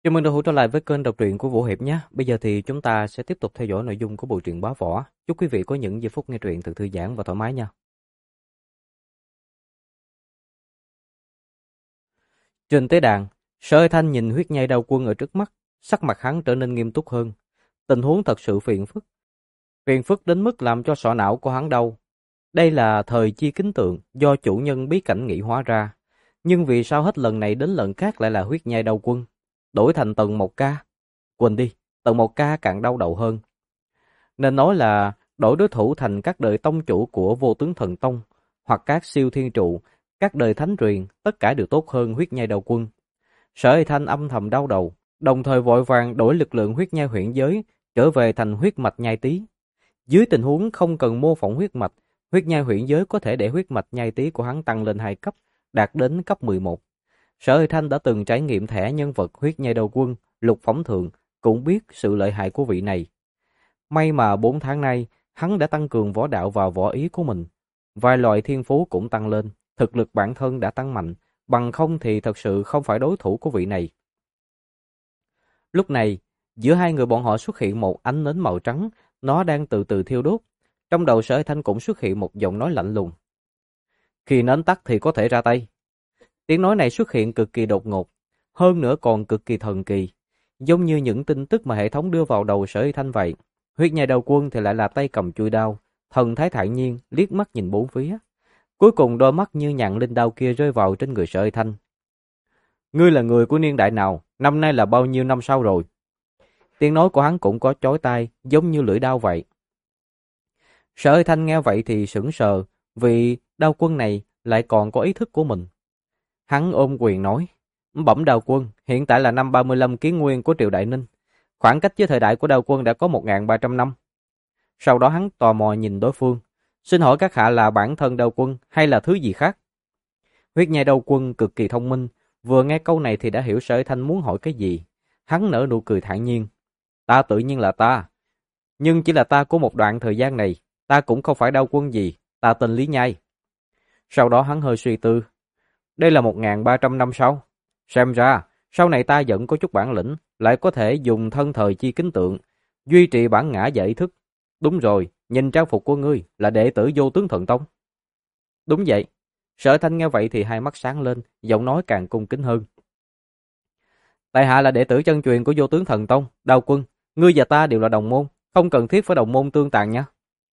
Chào mừng đồng hữu trở lại với kênh đọc truyện của Vũ Hiệp nhé. Bây giờ thì chúng ta sẽ tiếp tục theo dõi nội dung của bộ truyện Bá Võ. Chúc quý vị có những giây phút nghe truyện thật thư giãn và thoải mái nha. Trên tế đàn, Sở Hơi Thanh nhìn huyết nhai đao quân ở trước mắt, sắc mặt hắn trở nên nghiêm túc hơn. Tình huống thật sự phiền phức. Phiền phức đến mức làm cho sọ não của hắn đau. Đây là thời chi kính tượng do chủ nhân bí cảnh nghị hóa ra. Nhưng vì sao hết lần này đến lần khác lại là huyết nhai đao quân? Đổi thành tầng 1K. Quên đi, tầng 1K càng đau đầu hơn. Nên nói là đổi đối thủ thành các đời tông chủ của Vô Tướng Thần Tông hoặc các siêu thiên trụ, các đời thánh truyền, tất cả đều tốt hơn huyết nhai đầu quân. Sở Hơi Thanh âm thầm đau đầu, đồng thời vội vàng đổi lực lượng huyết nhai huyện giới trở về thành huyết mạch nhai tý. Dưới tình huống không cần mô phỏng huyết nhai huyện giới có thể để huyết mạch nhai tý của hắn tăng lên 2 cấp, đạt đến cấp 11. Sở Hơi Thanh đã từng trải nghiệm thẻ nhân vật huyết nhai đầu quân, Lục Phóng Thượng, cũng biết sự lợi hại của vị này. May mà 4 tháng nay, hắn đã tăng cường võ đạo và võ ý của mình. Vài loại thiên phú cũng tăng lên, thực lực bản thân đã tăng mạnh, bằng không thì thật sự không phải đối thủ của vị này. Lúc này, giữa hai người bọn họ xuất hiện một ánh nến màu trắng, nó đang từ từ thiêu đốt. Trong đầu Sở Hơi Thanh cũng xuất hiện một giọng nói lạnh lùng. Khi nến tắt thì có thể ra tay. Tiếng nói này xuất hiện cực kỳ đột ngột, hơn nữa còn cực kỳ thần kỳ, giống như những tin tức mà hệ thống đưa vào đầu Sở Hơi Thanh vậy. Huyết nhai đầu quân thì lại là tay cầm chuôi đao, thần thái thản nhiên, liếc mắt nhìn bốn phía. Cuối cùng đôi mắt như nhặn lên đao kia rơi vào trên người Sở Hơi Thanh. Ngươi là người của niên đại nào? Năm nay là bao nhiêu năm sau rồi? Tiếng nói của hắn cũng có chói tai, giống như lưỡi đao vậy. Sở Hơi Thanh nghe vậy thì sững sờ, vì đao quân này lại còn có ý thức của mình. Hắn ôm quyền nói, bẩm đao quân, hiện tại là năm 35 Kiến Nguyên của Triều Đại Ninh. Khoảng cách với thời đại của đao quân đã có 1.300 năm. Sau đó hắn tò mò nhìn đối phương. Xin hỏi các hạ là bản thân đao quân hay là thứ gì khác? Huyết nhai đao quân cực kỳ thông minh. Vừa nghe câu này thì đã hiểu Sở Hơi Thanh muốn hỏi cái gì. Hắn nở nụ cười thản nhiên. Ta tự nhiên là ta. Nhưng chỉ là ta của một đoạn thời gian này. Ta cũng không phải đao quân gì. Ta tên Lý Nhai. Sau đó hắn hơi suy tư. Đây là 1.300 năm sau. Xem ra, sau này ta vẫn có chút bản lĩnh, lại có thể dùng thân thời chi kính tượng, duy trì bản ngã và ý thức. Đúng rồi, nhìn trang phục của ngươi là đệ tử Vô Tướng Thần Tông. Đúng vậy. Sở Thanh nghe vậy thì hai mắt sáng lên, giọng nói càng cung kính hơn. Tại hạ là đệ tử chân truyền của Vô Tướng Thần Tông, Đao Quân. Ngươi và ta đều là đồng môn, không cần thiết phải đồng môn tương tàn nha.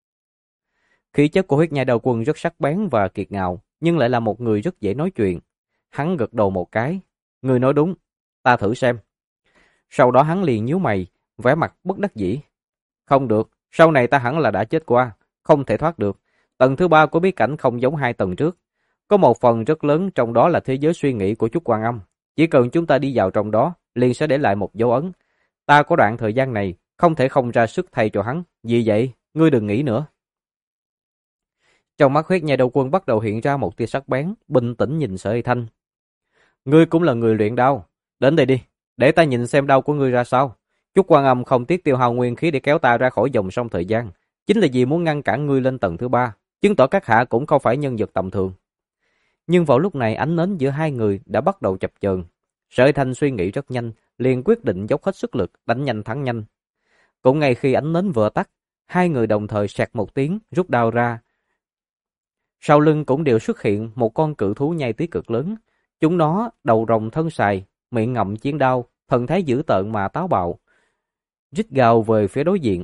Khí chất của huyết nhai Đao Quân rất sắc bén và kiệt ngạo, nhưng lại là một người rất dễ nói chuyện. Hắn gật đầu một cái. Ngươi nói đúng, ta thử xem. Sau đó hắn liền nhíu mày, vẻ mặt bất đắc dĩ. Không được, sau này ta hẳn là đã chết qua, không thể thoát được. Tầng thứ 3 của bí cảnh không giống 2 tầng trước. Có một phần rất lớn trong đó là thế giới suy nghĩ của Chúc Quan Âm. Chỉ cần chúng ta đi vào trong đó, liền sẽ để lại một dấu ấn. Ta có đoạn thời gian này, không thể không ra sức thay cho hắn. Vì vậy, ngươi đừng nghĩ nữa. Trong mắt huyết nhai Đao Quân bắt đầu hiện ra một tia sắc bén, bình tĩnh nhìn Sở Hơi Thanh. Ngươi cũng là người luyện đao. Đến đây đi, để ta nhìn xem đao của ngươi ra sao. Chúc Quan Âm không tiếc tiêu hao nguyên khí để kéo ta ra khỏi dòng sông thời gian, chính là vì muốn ngăn cản ngươi lên tầng thứ 3, chứng tỏ các hạ cũng không phải nhân vật tầm thường. Nhưng vào lúc này ánh nến giữa hai người đã bắt đầu chập chờn. Sở Hơi Thanh suy nghĩ rất nhanh, liền quyết định dốc hết sức lực, đánh nhanh thắng nhanh. Cũng ngay khi ánh nến vừa tắt, hai người đồng thời sẹt một tiếng, rút đao ra. Sau lưng cũng đều xuất hiện một con cự thú nhai tí cực lớn. Chúng nó đầu rồng thân sài, miệng ngậm chiến đao, thần thái dữ tợn mà táo bạo, rít gào về phía đối diện.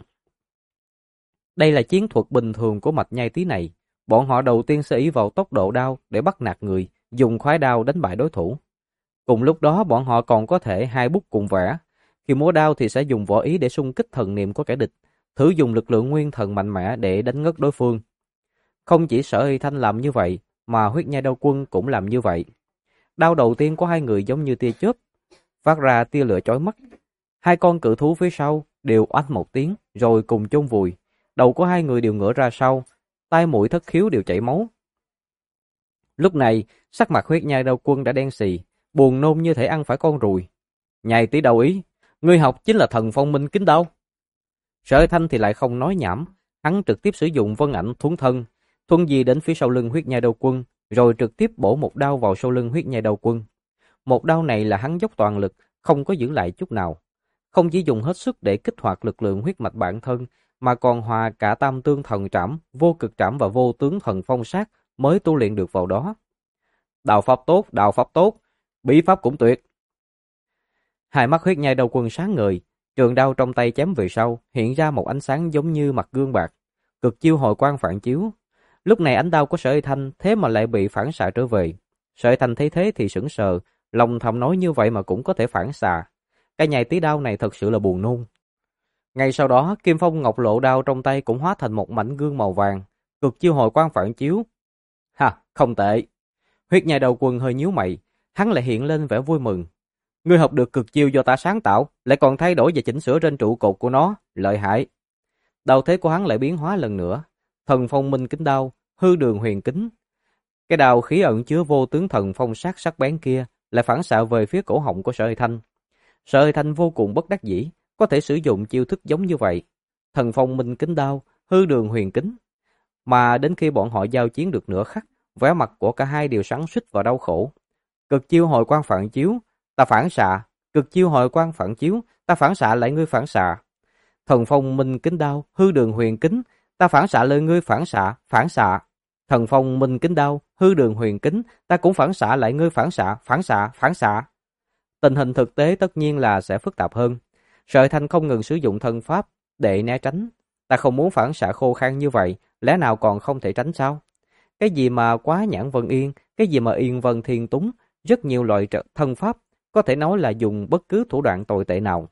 Đây là chiến thuật bình thường của mạch nhai tí này. Bọn họ đầu tiên sẽ ỷ vào tốc độ đao để bắt nạt người, dùng khoái đao đánh bại đối thủ. Cùng lúc đó bọn họ còn có thể hai bút cùng vẽ. Khi múa đao thì sẽ dùng võ ý để xung kích thần niệm của kẻ địch, thử dùng lực lượng nguyên thần mạnh mẽ để đánh ngất đối phương. Không chỉ Sở Hơi Thanh làm như vậy, mà huyết nhai Đao Quân cũng làm như vậy. Đao đầu tiên của hai người giống như tia chớp, phát ra tia lửa chói mắt. Hai con cự thú phía sau đều oanh một tiếng, rồi cùng chôn vùi. Đầu của hai người đều ngửa ra sau, tai mũi thất khiếu đều chảy máu. Lúc này, sắc mặt huyết nhai Đao Quân đã đen xì, buồn nôn như thể ăn phải con ruồi. Nhai tí đầu ý, ngươi học chính là thần phong minh kính đao. Sở Hơi Thanh thì lại không nói nhảm, hắn trực tiếp sử dụng vân ảnh thuấn thân, thuấn di đến phía sau lưng huyết nhai Đao Quân, rồi trực tiếp bổ một đao vào sau lưng huyết nhai Đao Quân. Một đao này là hắn dốc toàn lực, không có giữ lại chút nào. Không chỉ dùng hết sức để kích hoạt lực lượng huyết mạch bản thân, mà còn hòa cả tam tương thần trảm, vô cực trảm và vô tướng thần phong sát mới tu luyện được vào đó. Đạo pháp tốt, bí pháp cũng tuyệt. Hai mắt huyết nhai đầu quân sáng ngời, trường đao trong tay chém về sau, hiện ra một ánh sáng giống như mặt gương bạc, cực chiêu hồi quang phản chiếu. Lúc này ánh đao của Sở Hy Thanh thế mà lại bị phản xạ trở về. Sở Hy Thanh thấy thế thì sững sờ, lòng thầm nói như vậy mà cũng có thể phản xạ. Cái nhai tí đao này thật sự là buồn nôn. Ngay sau đó, Kim Phong Ngọc Lộ đao trong tay cũng hóa thành một mảnh gương màu vàng, cực chiêu hồi quang phản chiếu. Ha, không tệ. Huyết nhai đầu quân hơi nhíu mày, hắn lại hiện lên vẻ vui mừng. Ngươi học được cực chiêu do ta sáng tạo, lại còn thay đổi và chỉnh sửa trên trụ cột của nó, lợi hại. Đao thế của hắn lại biến hóa lần nữa, thần phong minh kính đao, hư đường huyền kính. Cái đao khí ẩn chứa vô tướng thần phong sát sắc bén kia lại phản xạ về phía cổ họng của Sở Hy Thanh. Sở Hy Thanh vô cùng bất đắc dĩ, có thể sử dụng chiêu thức giống như vậy. Thần phong minh kính đao, hư đường huyền kính. Mà đến khi bọn họ giao chiến được nửa khắc, vẻ mặt của cả hai đều xoắn xuýt và đau khổ. Cực chiêu hồi quang phản chiếu, ta phản xạ, cực chiêu hồi quang phản chiếu, ta phản xạ lại ngươi phản xạ. Thần phong minh kính đao, hư đường huyền kính, ta phản xạ lại ngươi phản xạ, phản xạ. Thần phong minh kính đao, hư đường huyền kính, ta cũng phản xạ lại ngươi phản xạ, phản xạ, phản xạ. Tình hình thực tế tất nhiên là sẽ phức tạp hơn. Sở Thanh không ngừng sử dụng thân pháp để né tránh. Ta không muốn phản xạ khô khan như vậy, lẽ nào còn không thể tránh sao? Cái gì mà quá nhãn vân yên, cái gì mà yên vân thiên túng, rất nhiều loại thân pháp, có thể nói là dùng bất cứ thủ đoạn tồi tệ nào.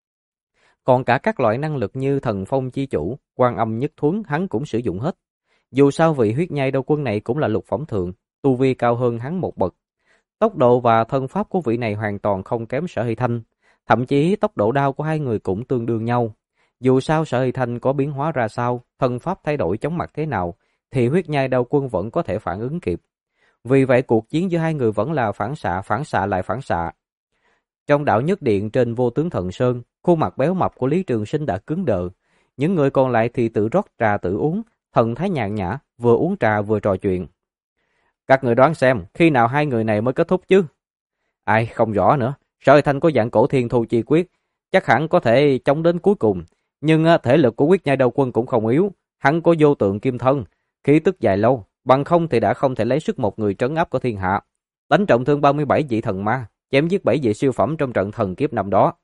Còn cả các loại năng lực như thần phong chi chủ, quan âm nhất thuấn hắn cũng sử dụng hết. Dù sao vị huyết nhai đao quân này cũng là lục phẩm thượng, tu vi cao hơn hắn một bậc. Tốc độ và thân pháp của vị này hoàn toàn không kém Sở Hy Thanh, thậm chí tốc độ đao của hai người cũng tương đương nhau. Dù sao Sở Hy Thanh có biến hóa ra sao, thân pháp thay đổi chóng mặt thế nào, thì huyết nhai đao quân vẫn có thể phản ứng kịp. Vì vậy cuộc chiến giữa hai người vẫn là phản xạ lại phản xạ. Trong đảo nhất điện trên vô tướng thần sơn, khuôn mặt béo mập của Lý Trường Sinh đã cứng đờ. Những người còn lại thì tự rót trà tự uống, thần thái nhàn nhã, vừa uống trà vừa trò chuyện. Các người đoán xem, khi nào hai người này mới kết thúc chứ? Ai, không rõ nữa. Sở Thanh có dạng cổ thiên thu chi quyết, chắc hẳn có thể chống đến cuối cùng. Nhưng thể lực của quyết nhai đao quân cũng không yếu. Hắn có vô tượng kim thân, khí tức dài lâu, bằng không thì đã không thể lấy sức một người trấn áp của thiên hạ. Đánh trọng thương 37 vị thần ma, chém giết 7 vị siêu phẩm trong trận thần kiếp năm đó.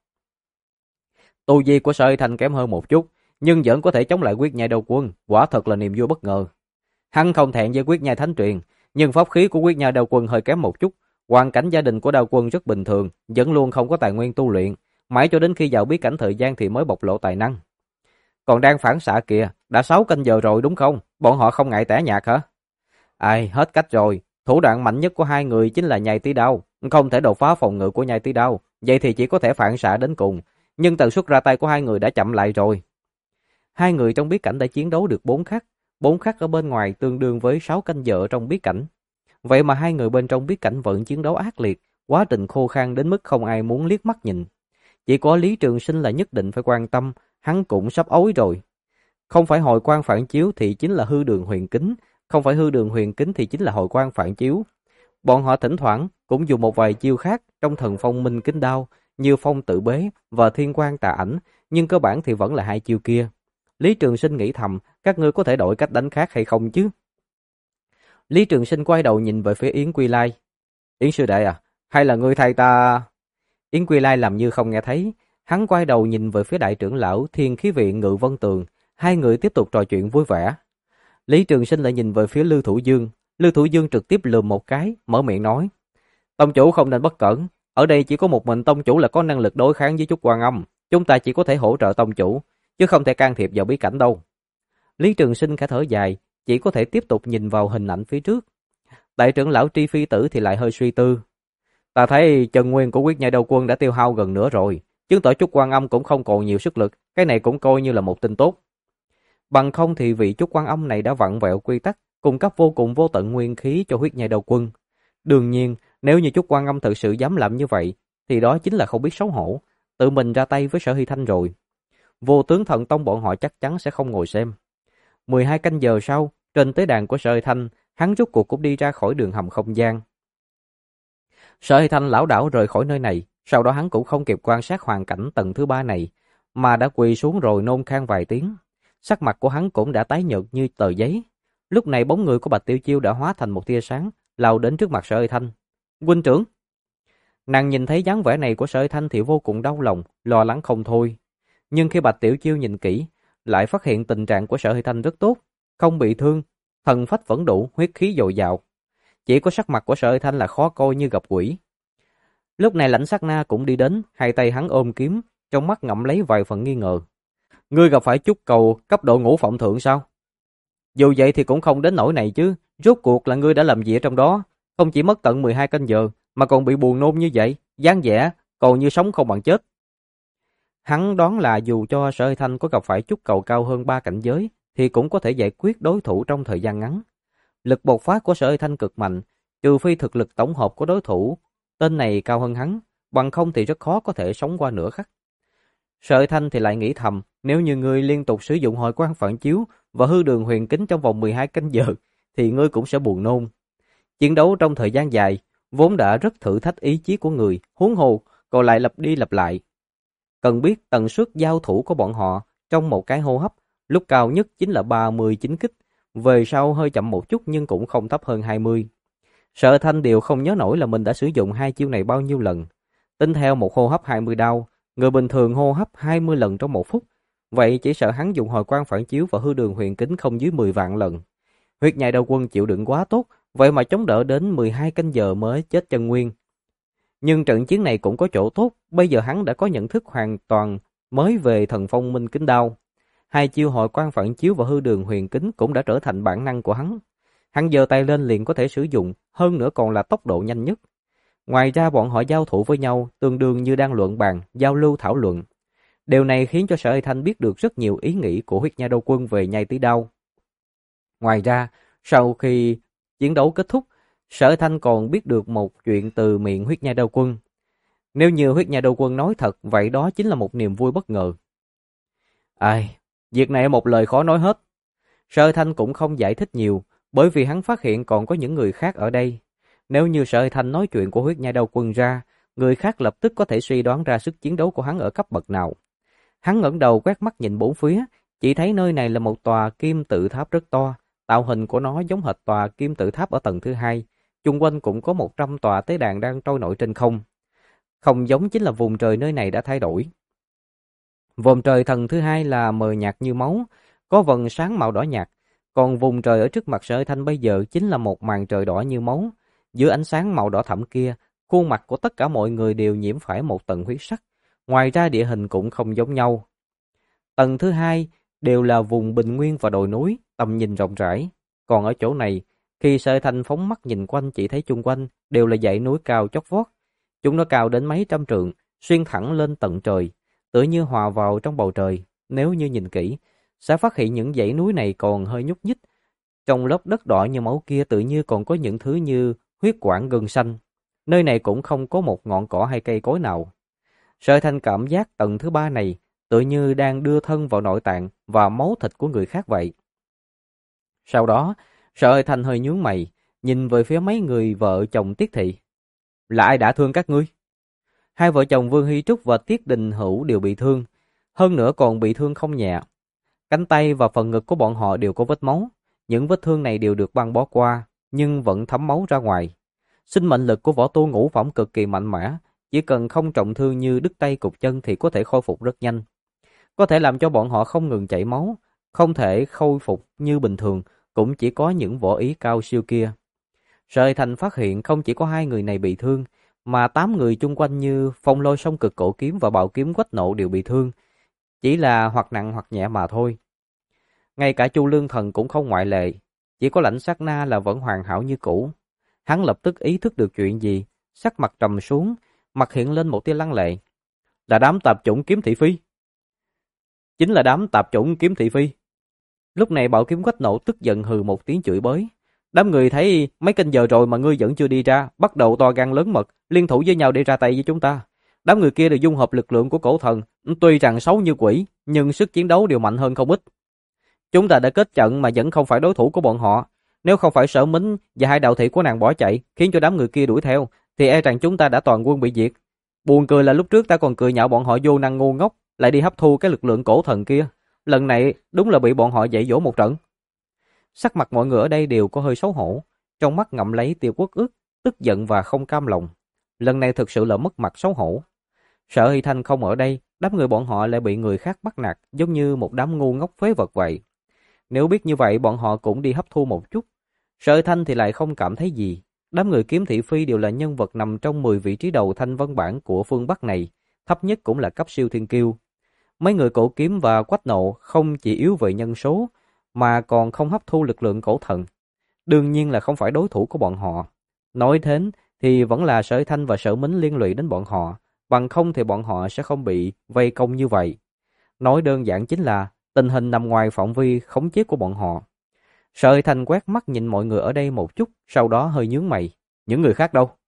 Tu vi của Sở Thanh kém hơn một chút, nhưng vẫn có thể chống lại quyết nhai đao quân, quả thật là niềm vui bất ngờ. Hắn không thẹn với quyết nhai thánh truyền, nhưng pháp khí của quyết nhai đao quân hơi kém một chút. Hoàn cảnh gia đình của đao quân rất bình thường, vẫn luôn không có tài nguyên tu luyện, mãi cho đến khi vào bí cảnh thời gian thì mới bộc lộ tài năng. Còn đang phản xạ kìa, đã 6 canh giờ rồi đúng không? Bọn họ không ngại tẻ nhạt hả? Ai, hết cách rồi. Thủ đoạn mạnh nhất của hai người chính là nhai tí đao, không thể đột phá phòng ngự của nhai tí đao, vậy thì chỉ có thể phản xạ đến cùng. Nhưng tần suất ra tay của hai người đã chậm lại rồi. Hai người trong bí cảnh đã chiến đấu được 4 khắc ở bên ngoài tương đương với 6 canh giờ trong bí cảnh. Vậy mà hai người bên trong bí cảnh vẫn chiến đấu ác liệt, quá trình khô khan đến mức không ai muốn liếc mắt nhìn. Chỉ có Lý Trường Sinh là nhất định phải quan tâm, hắn cũng sắp ối rồi. Không phải hồi quang phản chiếu thì chính là hư đường huyền kính, không phải hư đường huyền kính thì chính là hồi quang phản chiếu. Bọn họ thỉnh thoảng cũng dùng một vài chiêu khác trong thần phong minh kính đao, như phong tự bế và thiên quang tà ảnh, nhưng cơ bản thì vẫn là hai chiêu kia. Lý Trường Sinh nghĩ thầm, các ngươi có thể đổi cách đánh khác hay không chứ? Lý Trường Sinh quay đầu nhìn về phía Yến Quy Lai. Yến sư đệ à, hay là ngươi thay ta... Yến Quy Lai làm như không nghe thấy, hắn quay đầu nhìn về phía đại trưởng lão Thiên Khí Viện Ngự Vân Tường, hai người tiếp tục trò chuyện vui vẻ. Lý Trường Sinh lại nhìn về phía Lưu Thủ Dương, Lưu Thủ Dương trực tiếp lườm một cái, mở miệng nói: "Tông chủ không nên bất cẩn, ở đây chỉ có một mình tông chủ là có năng lực đối kháng với Trúc Quan Âm, chúng ta chỉ có thể hỗ trợ tông chủ, chứ không thể can thiệp vào bí cảnh đâu." Lý Trường Sinh khẽ thở dài, chỉ có thể tiếp tục nhìn vào hình ảnh phía trước. Đại trưởng lão Tri Phi Tử thì lại hơi suy tư. Ta thấy chân nguyên của quyết nhai đao quân đã tiêu hao gần nửa rồi, chứng tỏ Trúc Quan Âm cũng không còn nhiều sức lực, cái này cũng coi như là một tin tốt. Bằng không thì vị Trúc Quan Âm này đã vặn vẹo quy tắc, cung cấp vô cùng vô tận nguyên khí cho huyết nhai đao quân. Đương nhiên, nếu như Trúc Quan Âm thực sự dám làm như vậy, thì đó chính là không biết xấu hổ, tự mình ra tay với Sở Hy Thanh rồi. Vô tướng thần tông bọn họ chắc chắn sẽ không ngồi xem. 12 canh giờ sau, trên tế đàn của Sở Hy Thanh, hắn rốt cuộc cũng đi ra khỏi đường hầm không gian. Sở Hy Thanh lảo đảo rời khỏi nơi này, Sau đó hắn cũng không kịp quan sát hoàn cảnh tầng thứ 3 này, mà đã quỳ xuống rồi nôn khan vài tiếng. Sắc mặt của hắn cũng đã tái nhợt như tờ giấy. Lúc này bóng người của Bạch Tiểu Chiêu đã hóa thành một tia sáng, lao đến trước mặt Sở Hơi Thanh. "Huynh trưởng!" Nàng nhìn thấy dáng vẻ này của Sở Hơi Thanh thì vô cùng đau lòng, lo lắng không thôi. Nhưng khi Bạch Tiểu Chiêu nhìn kỹ, lại phát hiện tình trạng của Sở Hơi Thanh rất tốt, không bị thương, thần phách vẫn đủ, huyết khí dồi dào. Chỉ có sắc mặt của Sở Hơi Thanh là khó coi như gặp quỷ. Lúc này Lãnh Sát Na cũng đi đến, hai tay hắn ôm kiếm, trong mắt ngậm lấy vài phần nghi ngờ. "Ngươi gặp phải trúc cầu cấp độ ngũ phẩm thượng sao?" "Dù vậy thì cũng không đến nỗi này chứ, rốt cuộc là ngươi đã làm gì ở trong đó, không chỉ mất tận 12 canh giờ, mà còn bị buồn nôn như vậy, dáng vẻ còn như sống không bằng chết." Hắn đoán là dù cho Sở Hơi Thanh có gặp phải trúc cầu cao hơn 3 cảnh giới, thì cũng có thể giải quyết đối thủ trong thời gian ngắn. Lực bộc phát của Sở Hơi Thanh cực mạnh, trừ phi thực lực tổng hợp của đối thủ tên này cao hơn hắn, bằng không thì rất khó có thể sống qua nửa khắc. Sở Hơi Thanh thì lại nghĩ thầm, nếu như ngươi liên tục sử dụng hồi quang phản chiếu và hư đường huyền kính trong vòng 12 canh giờ, thì ngươi cũng sẽ buồn nôn. Chiến đấu trong thời gian dài, vốn đã rất thử thách ý chí của người, huống hồ còn lại lặp đi lặp lại. Cần biết tần suất giao thủ của bọn họ trong một cái hô hấp, lúc cao nhất chính là 39 kích, về sau hơi chậm một chút nhưng cũng không thấp hơn 20. Sở Thanh đều không nhớ nổi là mình đã sử dụng hai chiêu này bao nhiêu lần. Tính theo một hô hấp 20 đao, người bình thường hô hấp 20 lần trong một phút. Vậy chỉ sợ hắn dùng hồi quang phản chiếu và hư đường huyền kính không dưới 10 vạn lần. Huyết Nhai Đầu Quân chịu đựng quá tốt, vậy mà chống đỡ đến 12 canh giờ mới chết chân nguyên. Nhưng trận chiến này cũng có chỗ tốt, bây giờ hắn đã có nhận thức hoàn toàn mới về thần phong minh kính đao. Hai chiêu hồi quang phản chiếu và hư đường huyền kính cũng đã trở thành bản năng của hắn. Hắn giơ tay lên liền có thể sử dụng, hơn nữa còn là tốc độ nhanh nhất. Ngoài ra bọn họ giao thủ với nhau tương đương như đang luận bàn, giao lưu thảo luận. Điều này khiến cho Sở Hơi Thanh biết được rất nhiều ý nghĩ của Huyết Nhai Đầu Quân về nhai tí đao. Ngoài ra, sau khi chiến đấu kết thúc, Sở Hơi Thanh còn biết được một chuyện từ miệng Huyết Nhai Đầu Quân. Nếu như Huyết Nhai Đầu Quân nói thật, vậy đó chính là một niềm vui bất ngờ. Ai, việc này một lời khó nói hết. Sở Hơi Thanh cũng không giải thích nhiều, bởi vì hắn phát hiện còn có những người khác ở đây. Nếu như Sở Hơi Thanh nói chuyện của Huyết Nhai Đầu Quân ra, người khác lập tức có thể suy đoán ra sức chiến đấu của hắn ở cấp bậc nào. Hắn ngẩng đầu quét mắt nhìn bốn phía, chỉ thấy nơi này là một tòa kim tự tháp rất to, tạo hình của nó giống hệt tòa kim tự tháp ở tầng thứ hai. Chung quanh cũng có 100 tòa tế đàn đang trôi nổi trên không. Không giống chính là vùng trời nơi này đã thay đổi. Vùng trời tầng thứ hai là mờ nhạt như máu, có vầng sáng màu đỏ nhạt. Còn vùng trời ở trước mặt Sở Hơi Thanh bây giờ chính là một màn trời đỏ như máu. Giữa ánh sáng màu đỏ thẫm kia, khuôn mặt của tất cả mọi người đều nhiễm phải một tầng huyết sắc. Ngoài ra địa hình cũng không giống nhau. Tầng thứ hai đều là vùng bình nguyên và đồi núi, tầm nhìn rộng rãi. Còn ở chỗ này, khi Sở Hơi Thanh phóng mắt nhìn quanh chỉ thấy chung quanh đều là dãy núi cao chót vót. Chúng nó cao đến mấy trăm trượng, xuyên thẳng lên tận trời, tựa như hòa vào trong bầu trời. Nếu như nhìn kỹ, sẽ phát hiện những dãy núi này còn hơi nhúc nhích. Trong lớp đất đỏ như máu kia tự như còn có những thứ như huyết quản gân xanh. Nơi này cũng không có một ngọn cỏ hay cây cối nào. Sở Hơi Thanh cảm giác tầng thứ ba này tự như đang đưa thân vào nội tạng và máu thịt của người khác vậy. Sau đó, Sở Hơi Thanh hơi nhướng mày, nhìn về phía mấy người vợ chồng Tiết Thị. Là ai đã thương các ngươi? Hai vợ chồng Vương Hy Trúc và Tiết Đình Hữu đều bị thương, hơn nữa còn bị thương không nhẹ. Cánh tay và phần ngực của bọn họ đều có vết máu. Những vết thương này đều được băng bó qua, nhưng vẫn thấm máu ra ngoài. Sinh mệnh lực của võ tu ngũ phẩm cực kỳ mạnh mẽ, chỉ cần không trọng thương như đứt tay cụt chân thì có thể khôi phục rất nhanh. Có thể làm cho bọn họ không ngừng chảy máu, không thể khôi phục như bình thường, cũng chỉ có những võ ý cao siêu kia. Sở Hơi Thanh phát hiện không chỉ có hai người này bị thương, mà 8 người chung quanh như Phong Lôi Song Cực Cổ Kiếm và Bạo Kiếm Quách Nộ đều bị thương, chỉ là hoặc nặng hoặc nhẹ mà thôi. Ngay cả Chu Lương Thần cũng không ngoại lệ, chỉ có Lãnh Sát Na là vẫn hoàn hảo như cũ. Hắn lập tức ý thức được chuyện gì, sắc mặt trầm xuống, mặt hiện lên một tia lăng lệ. Là đám tạp chủng Kiếm Thị Phi. Chính là đám tạp chủng Kiếm Thị Phi. Lúc này Bạo Kiếm Quách Nộ tức giận hừ một tiếng chửi bới. Đám người thấy mấy canh giờ rồi mà ngươi vẫn chưa đi ra, bắt đầu to gan lớn mật, liên thủ với nhau để ra tay với chúng ta. Đám người kia đều dung hợp lực lượng của cổ thần, tuy rằng xấu như quỷ, nhưng sức chiến đấu đều mạnh hơn không ít. Chúng ta đã kết trận mà vẫn không phải đối thủ của bọn họ. Nếu không phải Sở Mính và hai đạo thị của nàng bỏ chạy, khiến cho đám người kia đuổi theo, thì e rằng chúng ta đã toàn quân bị diệt. Buồn cười là lúc trước ta còn cười nhạo bọn họ vô năng ngu ngốc, lại đi hấp thu cái lực lượng cổ thần kia. Lần này đúng là bị bọn họ dạy dỗ một trận. Sắc mặt mọi người ở đây đều có hơi xấu hổ, trong mắt ngậm lấy tia uất ức, tức giận và không cam lòng. Lần này thực sự là mất mặt xấu hổ. Sợ Hy Thanh không ở đây, đám người bọn họ lại bị người khác bắt nạt, giống như một đám ngu ngốc phế vật vậy. Nếu biết như vậy, bọn họ cũng đi hấp thu một chút. Sợ Hy Thanh thì lại không cảm thấy gì. Đám người Kiếm Thị Phi đều là nhân vật nằm trong 10 vị trí đầu thanh vân bảng của phương Bắc này, thấp nhất cũng là cấp siêu thiên kiêu. Mấy người cổ kiếm và quách nộ không chỉ yếu về nhân số, mà còn không hấp thu lực lượng cổ thần. Đương nhiên là không phải đối thủ của bọn họ. Nói thế thì vẫn là Sở Thanh và Sở Mính liên lụy đến bọn họ, bằng không thì bọn họ sẽ không bị vây công như vậy. Nói đơn giản chính là tình hình nằm ngoài phạm vi khống chế của bọn họ. Sở Thanh quét mắt nhìn mọi người ở đây một chút, sau đó hơi nhướng mày. Những người khác đâu?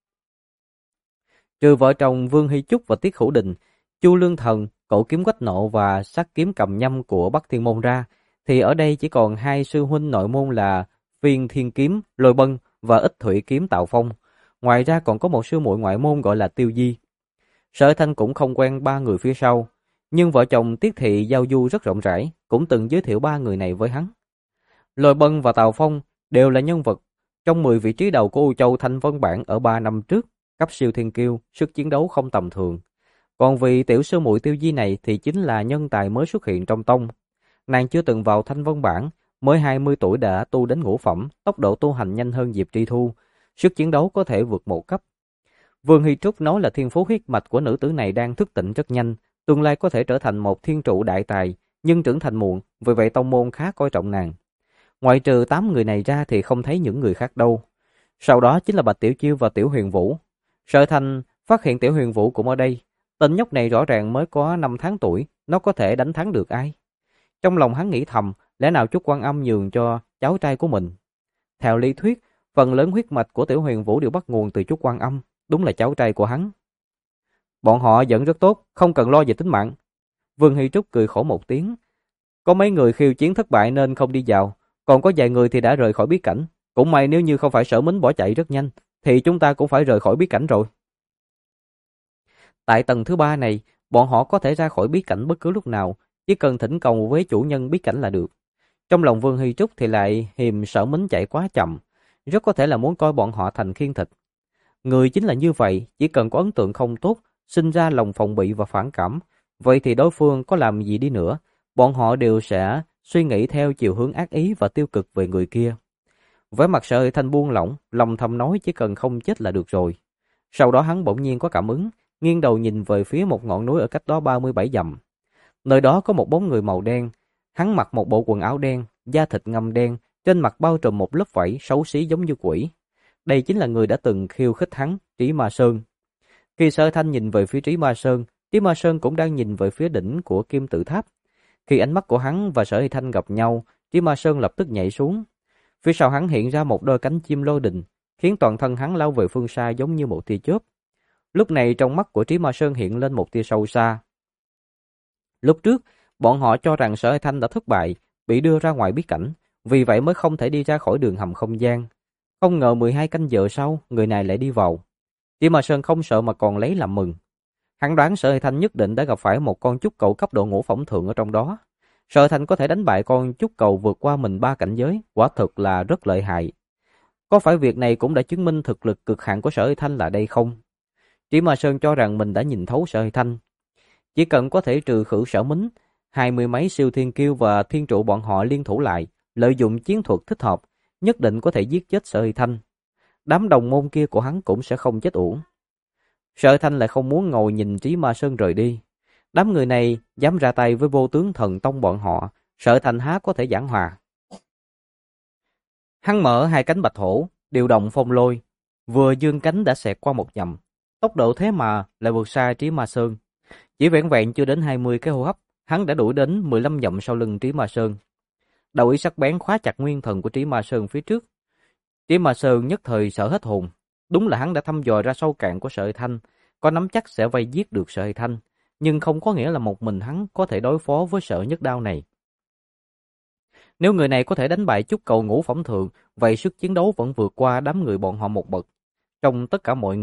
Trừ vợ chồng Vương Hy Trúc và Tiết Hữu Đình, Chu Lương Thần, cổ kiếm quách nộ và sát kiếm cầm nhâm của Bắc Thiên Môn ra, thì ở đây chỉ còn hai sư huynh nội môn là Phiên Thiên Kiếm, Lôi Bân và Ích Thủy Kiếm Tạo Phong. Ngoài ra còn có một sư muội ngoại môn gọi là Tiêu Di. Sở Thanh cũng không quen ba người phía sau, nhưng vợ chồng Tiết Thị giao du rất rộng rãi, cũng từng giới thiệu ba người này với hắn. Lôi Bân và Tào Phong đều là nhân vật trong 10 vị trí đầu của U Châu Thanh Vân Bảng ở 3 năm trước, cấp siêu thiên kiêu, sức chiến đấu không tầm thường. Còn vị tiểu sư muội Tiêu Di này thì chính là nhân tài mới xuất hiện trong tông. Nàng chưa từng vào Thanh Vân Bảng, mới 20 tuổi đã tu đến ngũ phẩm, tốc độ tu hành nhanh hơn Diệp Tri Thu, sức chiến đấu có thể vượt một cấp. Vương Hy Trúc nói là thiên phú huyết mạch của nữ tử này đang thức tỉnh rất nhanh, tương lai có thể trở thành một thiên trụ đại tài, nhưng trưởng thành muộn, vì vậy tông môn khá coi trọng nàng. Ngoại trừ 8 người này ra thì không thấy những người khác đâu. Sau đó chính là Bạch Tiểu Chiêu và Tiểu Huyền Vũ. Sở Thanh phát hiện Tiểu Huyền Vũ cũng ở đây. Tên nhóc này rõ ràng mới có 5 tháng tuổi, nó có thể đánh thắng được ai? Trong lòng hắn nghĩ thầm, lẽ nào Trúc Quan Âm nhường cho cháu trai của mình? Theo lý thuyết, phần lớn huyết mạch của Tiểu Huyền Vũ đều bắt nguồn từ Trúc Quan Âm, đúng là cháu trai của hắn. Bọn họ vẫn rất tốt, không cần lo về tính mạng. Vương Hy Trúc cười khổ một tiếng. Có mấy người khiêu chiến thất bại nên không đi vào, còn có vài người thì đã rời khỏi bí cảnh. Cũng may nếu như không phải Sở Mính bỏ chạy rất nhanh, thì chúng ta cũng phải rời khỏi bí cảnh rồi. Tại tầng thứ 3 này, bọn họ có thể ra khỏi bí cảnh bất cứ lúc nào, chỉ cần thỉnh cầu với chủ nhân bí cảnh là được. Trong lòng Vương Hy Trúc thì lại hiềm Sở Mính chạy quá chậm, rất có thể là muốn coi bọn họ thành khiên thịt. Người chính là như vậy, chỉ cần có ấn tượng không tốt, sinh ra lòng phòng bị và phản cảm, vậy thì đối phương có làm gì đi nữa, bọn họ đều sẽ suy nghĩ theo chiều hướng ác ý và tiêu cực về người kia. Với mặt Sở Thanh buông lỏng, lòng thầm nói chỉ cần không chết là được rồi. Sau đó hắn bỗng nhiên có cảm ứng, nghiêng đầu nhìn về phía một ngọn núi ở cách đó 37 dặm. Nơi đó có một bóng người màu đen, hắn mặc một bộ quần áo đen, da thịt ngăm đen, trên mặt bao trùm một lớp vảy xấu xí giống như quỷ. Đây chính là người đã từng khiêu khích hắn, Trí Ma Sơn. Khi Sở Thanh nhìn về phía Trí Ma Sơn cũng đang nhìn về phía đỉnh của Kim Tự Tháp. Khi ánh mắt của hắn và Sở Thanh gặp nhau, Trí Ma Sơn lập tức nhảy xuống. Phía sau hắn hiện ra một đôi cánh chim lôi đình, khiến toàn thân hắn lao về phương xa giống như một tia chớp. Lúc này trong mắt của Trí Ma Sơn hiện lên một tia sâu xa. Lúc trước, bọn họ cho rằng Sở Thanh đã thất bại, bị đưa ra ngoài bí cảnh, vì vậy mới không thể đi ra khỏi đường hầm không gian. Không ngờ 12 canh giờ sau, người này lại đi vào. Trí Ma Sơn không sợ mà còn lấy làm mừng. Hắn đoán Sở Thanh nhất định đã gặp phải một con trúc cầu cấp độ ngũ phẩm thượng ở trong đó. Sở Thanh có thể đánh bại con trúc cầu vượt qua mình 3 cảnh giới, quả thực là rất lợi hại. Có phải việc này cũng đã chứng minh thực lực cực hạn của Sở Thanh là đây không? Trí Ma Sơn cho rằng mình đã nhìn thấu Sở Thanh. Chỉ cần có thể trừ khử Sở Mính, 20 mấy siêu thiên kiêu và thiên trụ bọn họ liên thủ lại, lợi dụng chiến thuật thích hợp, nhất định có thể giết chết Sở Thanh. Đám đồng môn kia của hắn cũng sẽ không chết uổng. Sở Thanh lại không muốn ngồi nhìn Trí Ma Sơn rời đi. Đám người này dám ra tay với vô tướng thần tông bọn họ, Sở Thanh há có thể giảng hòa. Hắn mở hai cánh bạch hổ, điều động phong lôi, vừa dương cánh đã xẹt qua một dặm. Tốc độ thế mà lại vượt xa Trí Ma Sơn. Chỉ vẹn vẹn chưa đến 20 cái hô hấp, hắn đã đuổi đến 15 dặm sau lưng Trí Ma Sơn. Đầu ý sắc bén khóa chặt nguyên thần của Trí Ma Sơn phía trước. Trí Ma Sơn nhất thời sợ hết hồn. Đúng là hắn đã thăm dò ra sâu cạn của Sở Thanh, có nắm chắc sẽ vây giết được Sở Thanh, nhưng không có nghĩa là một mình hắn có thể đối phó với Sở Nhất Đao này. Nếu người này có thể đánh bại trúc cầu ngũ phẩm thượng, vậy sức chiến đấu vẫn vượt qua đám người bọn họ một bậc. Trong tất cả mọi người,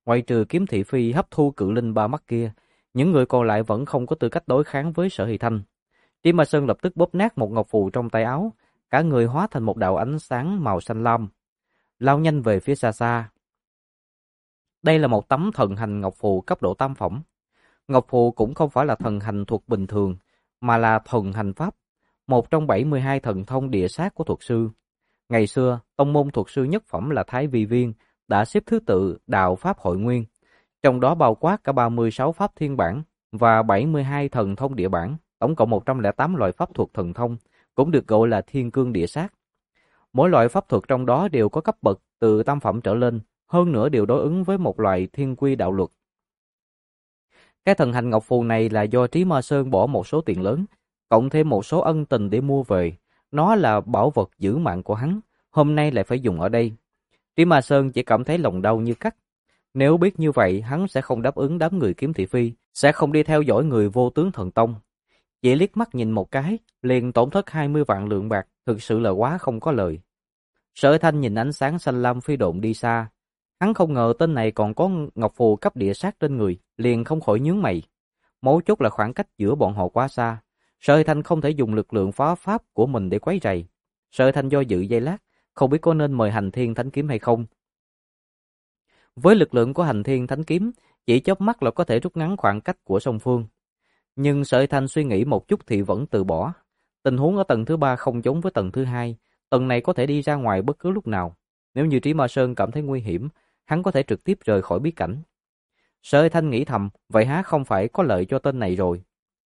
Ngoại trừ kiếm thị phi hấp thu cự linh ba mắt kia, những người còn lại vẫn không có tư cách đối kháng với Sở Hy Thanh. Trí Ma Sơn lập tức bóp nát một ngọc phù trong tay áo, cả người hóa thành một đạo ánh sáng màu xanh lam, lao nhanh về phía xa xa. Đây là một tấm thần hành ngọc phù cấp độ tam phẩm. Ngọc phù cũng không phải là thần hành thuật bình thường, mà là thần hành pháp, một trong 72 thần thông địa sát của thuật sư. Ngày xưa, tông môn thuật sư nhất phẩm là Thái Vi Viên đã xếp thứ tự đạo pháp hội nguyên, trong đó bao quát cả 36 pháp thiên bản và 72 thần thông địa bản, tổng cộng 108 loại pháp thuật thần thông, cũng được gọi là thiên cương địa sát. Mỗi loại pháp thuật trong đó đều có cấp bậc từ tam phẩm trở lên, hơn nữa đều đối ứng với một loại thiên quy đạo luật. Cái thần hành ngọc phù này là do Trí Ma Sơn bỏ một số tiền lớn, cộng thêm một số ân tình để mua về. Nó là bảo vật giữ mạng của hắn, hôm nay lại phải dùng ở đây. Trí Ma Sơn chỉ cảm thấy lòng đau như cắt. Nếu biết như vậy, hắn sẽ không đáp ứng đám người kiếm thị phi, sẽ không đi theo dõi người vô tướng thần tông. Chỉ liếc mắt nhìn một cái, liền tổn thất 20 vạn lượng bạc, thực sự là quá không có lời. Sở Thanh nhìn ánh sáng xanh lam phi độn đi xa. Hắn không ngờ tên này còn có ngọc phù cấp địa sát trên người, liền không khỏi nhướng mày. Mấu chốt là khoảng cách giữa bọn họ quá xa. Sở Thanh không thể dùng lực lượng phá pháp của mình để quấy rầy. Sở Thanh do dự giây lát, không biết có nên mời Hành Thiên Thánh Kiếm hay không. Với lực lượng của Hành Thiên Thánh Kiếm, chỉ chớp mắt là có thể rút ngắn khoảng cách của song phương. Nhưng Sở Thanh suy nghĩ một chút thì vẫn từ bỏ. Tình huống ở tầng thứ 3 không giống với tầng thứ 2, tầng này có thể đi ra ngoài bất cứ lúc nào. Nếu như Trí Ma Sơn cảm thấy nguy hiểm, hắn có thể trực tiếp rời khỏi bí cảnh. Sở Thanh nghĩ thầm, vậy há không phải có lợi cho tên này rồi.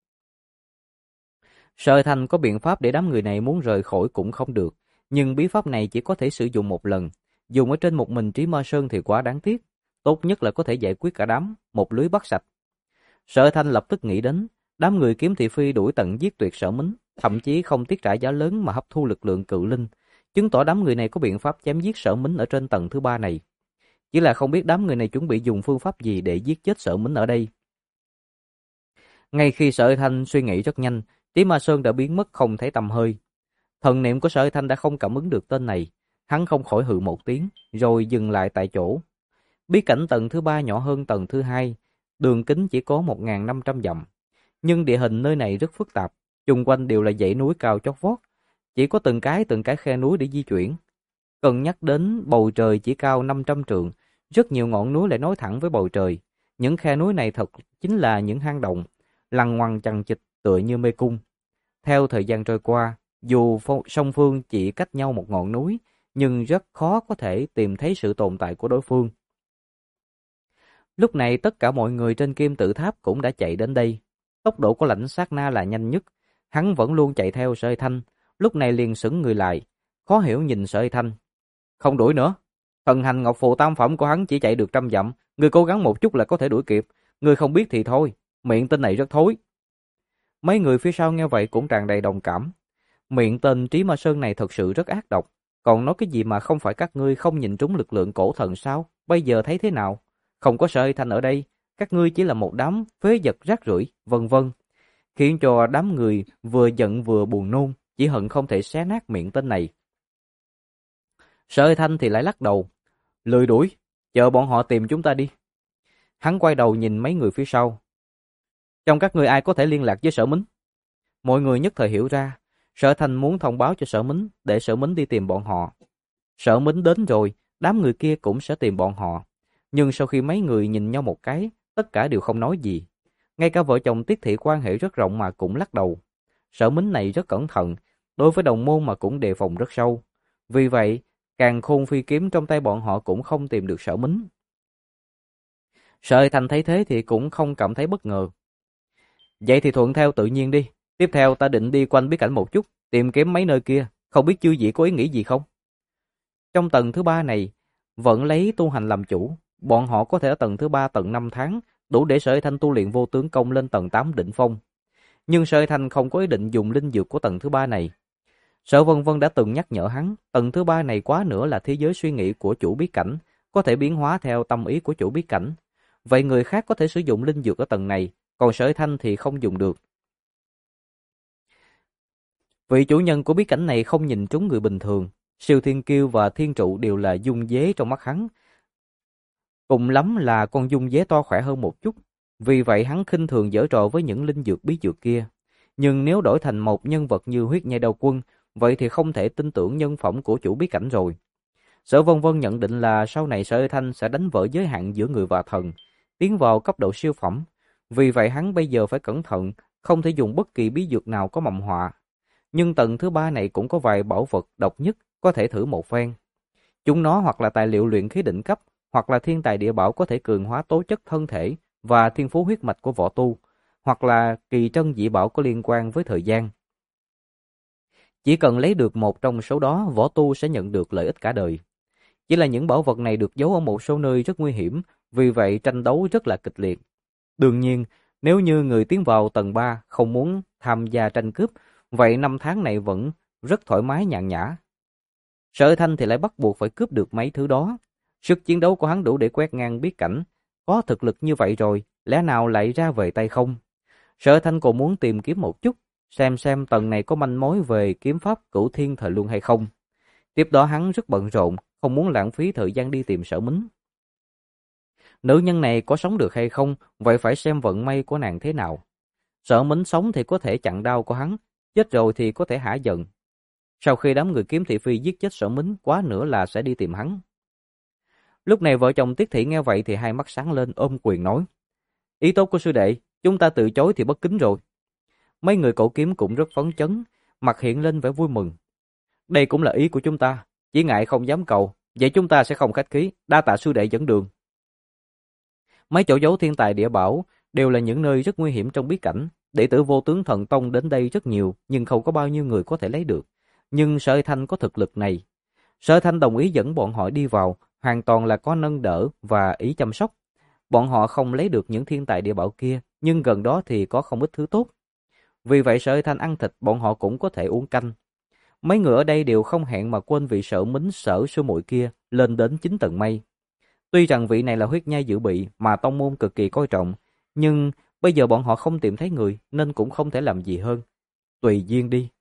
Sở Thanh có biện pháp để đám người này muốn rời khỏi cũng không được, nhưng bí pháp này chỉ có thể sử dụng một lần. Dùng ở trên một mình Trí Ma Sơn thì quá đáng tiếc. Tốt nhất là có thể giải quyết cả đám, một lưới bắt sạch. Sở Thanh lập tức nghĩ đến, đám người kiếm thị phi đuổi tận giết tuyệt Sở Mính, thậm chí không tiếc trả giá lớn mà hấp thu lực lượng cự linh, chứng tỏ đám người này có biện pháp chém giết Sở Mính ở trên tầng thứ 3 này. Chỉ là không biết đám người này chuẩn bị dùng phương pháp gì để giết chết Sở Mính ở đây. Ngay khi Sở Thanh suy nghĩ rất nhanh, Trí Ma Sơn đã biến mất không thấy tăm hơi. Thần niệm của Sở Thanh đã không cảm ứng được tên này, hắn không khỏi hừ một tiếng, rồi dừng lại tại chỗ. Bí cảnh tầng thứ 3 nhỏ hơn tầng thứ 2, đường kính chỉ có 1.500 dặm, nhưng địa hình nơi này rất phức tạp, xung quanh đều là dãy núi cao chót vót, chỉ có từng cái khe núi để di chuyển. Cần nhắc đến bầu trời chỉ cao 500 trượng, rất nhiều ngọn núi lại nối thẳng với bầu trời. Những khe núi này thật chính là những hang động, lằn ngoằn chằng chịt tựa như mê cung. Theo thời gian trôi qua, dù song phương chỉ cách nhau một ngọn núi, nhưng rất khó có thể tìm thấy sự tồn tại của đối phương. Lúc này tất cả mọi người trên kim tự tháp cũng đã chạy đến đây. Tốc độ của Lãnh Sát Na là nhanh nhất, hắn vẫn luôn chạy theo Sở Thanh, lúc này liền sững người lại, khó hiểu nhìn Sở Thanh. Không đuổi nữa, thần hành ngọc phù tam phẩm của hắn chỉ chạy được 100 dặm, ngươi cố gắng một chút là có thể đuổi kịp, ngươi không biết thì thôi, miệng tên này rất thối. Mấy người phía sau nghe vậy cũng tràn đầy đồng cảm. Miệng tên Trí Ma Sơn này thật sự rất ác độc, còn nói cái gì mà không phải các ngươi không nhìn trúng lực lượng cổ thần sao, bây giờ thấy thế nào? Không có Sở Thanh ở đây, các ngươi chỉ là một đám phế vật rác rưởi, vân vân, khiến cho đám người vừa giận vừa buồn nôn, chỉ hận không thể xé nát miệng tên này. Sở Thanh thì lại lắc đầu, lười đuổi, chờ bọn họ tìm chúng ta đi. Hắn quay đầu nhìn mấy người phía sau. Trong các ngươi ai có thể liên lạc với Sở Mính? Mọi người nhất thời hiểu ra, Sở Thanh muốn thông báo cho Sở Mính để Sở Mính đi tìm bọn họ. Sở Mính đến rồi, đám người kia cũng sẽ tìm bọn họ. Nhưng sau khi mấy người nhìn nhau một cái, tất cả đều không nói gì. Ngay cả vợ chồng Tiết Thị quan hệ rất rộng mà cũng lắc đầu. Sở Mính này rất cẩn thận, đối với đồng môn mà cũng đề phòng rất sâu. Vì vậy, càn khôn phi kiếm trong tay bọn họ cũng không tìm được Sở Mính. Sở Thanh thấy thế thì cũng không cảm thấy bất ngờ. Vậy thì thuận theo tự nhiên đi. Tiếp theo ta định đi quanh bí cảnh một chút, tìm kiếm mấy nơi kia, không biết chư vị có ý nghĩ gì không? Trong tầng thứ 3 này, vẫn lấy tu hành làm chủ, bọn họ có thể ở tầng thứ 3 tận 5 tháng, đủ để Sở Thanh tu luyện vô tướng công lên tầng 8 đỉnh phong. Nhưng Sở Thanh không có ý định dùng linh dược của tầng thứ 3 này. Sở Vân Vân đã từng nhắc nhở hắn, tầng thứ 3 này quá nữa là thế giới suy nghĩ của chủ bí cảnh, có thể biến hóa theo tâm ý của chủ bí cảnh. Vậy người khác có thể sử dụng linh dược ở tầng này, còn Sở Thanh thì không dùng được. Vị chủ nhân của bí cảnh này không nhìn trúng người bình thường, Siêu Thiên Kiêu và Thiên Trụ đều là dung dế trong mắt hắn. Cùng lắm là con dung dế to khỏe hơn một chút. Vì vậy hắn khinh thường giở trò với những linh dược bí dược kia. Nhưng nếu đổi thành một nhân vật như huyết nhai đao quân, vậy thì không thể tin tưởng nhân phẩm của chủ bí cảnh rồi. Sở Vân Vân nhận định là sau này Sở Hơi Thanh sẽ đánh vỡ giới hạn giữa người và thần, tiến vào cấp độ siêu phẩm. Vì vậy hắn bây giờ phải cẩn thận, không thể dùng bất kỳ bí dược nào có mầm họa. Nhưng tầng thứ 3 này cũng có vài bảo vật độc nhất có thể thử một phen. Chúng nó hoặc là tài liệu luyện khí đỉnh cấp, hoặc là thiên tài địa bảo có thể cường hóa tố chất thân thể và thiên phú huyết mạch của võ tu, hoặc là kỳ trân dị bảo có liên quan với thời gian. Chỉ cần lấy được một trong số đó, võ tu sẽ nhận được lợi ích cả đời. Chỉ là những bảo vật này được giấu ở một số nơi rất nguy hiểm, vì vậy tranh đấu rất là kịch liệt. Đương nhiên, nếu như người tiến vào tầng 3 không muốn tham gia tranh cướp, vậy năm tháng này vẫn rất thoải mái nhàn nhã. Sở Thanh thì lại bắt buộc phải cướp được mấy thứ đó. Sức chiến đấu của hắn đủ để quét ngang bí cảnh. Có thực lực như vậy rồi, lẽ nào lại ra về tay không? Sở Thanh còn muốn tìm kiếm một chút, xem tầng này có manh mối về kiếm pháp Cửu Thiên Thời Luân hay không. Tiếp đó hắn rất bận rộn, không muốn lãng phí thời gian đi tìm Sở Mính. Nữ nhân này có sống được hay không, vậy phải xem vận may của nàng thế nào. Sở Mính sống thì có thể chặn đao của hắn, chết rồi thì có thể hả giận. Sau khi đám người kiếm thị phi giết chết Sở Mính, quá nữa là sẽ đi tìm hắn. Lúc này vợ chồng Tiết Thị nghe vậy thì hai mắt sáng lên ôm quyền nói: Ý tốt của sư đệ, chúng ta từ chối thì bất kính rồi. Mấy người cậu kiếm cũng rất phấn chấn, mặt hiện lên vẻ vui mừng. Đây cũng là ý của chúng ta, chỉ ngại không dám cầu, vậy chúng ta sẽ không khách khí, đa tạ sư đệ dẫn đường. Mấy chỗ giấu thiên tài địa bảo đều là những nơi rất nguy hiểm trong bí cảnh, đệ tử Vô Tướng Thần Tông đến đây rất nhiều, nhưng không có bao nhiêu người có thể lấy được. Nhưng Sở Thanh có thực lực này. Sở Thanh đồng ý dẫn bọn họ đi vào, hoàn toàn là có nâng đỡ và ý chăm sóc. Bọn họ không lấy được những thiên tài địa bảo kia, nhưng gần đó thì có không ít thứ tốt. Vì vậy Sở Thanh ăn thịt, bọn họ cũng có thể uống canh. Mấy người ở đây đều không hẹn mà quên vị Sở Mính Sở sư muội kia lên đến 9 tầng mây. Tuy rằng vị này là huyết nhai dự bị mà tông môn cực kỳ coi trọng, nhưng bây giờ bọn họ không tìm thấy người nên cũng không thể làm gì hơn. Tùy duyên đi.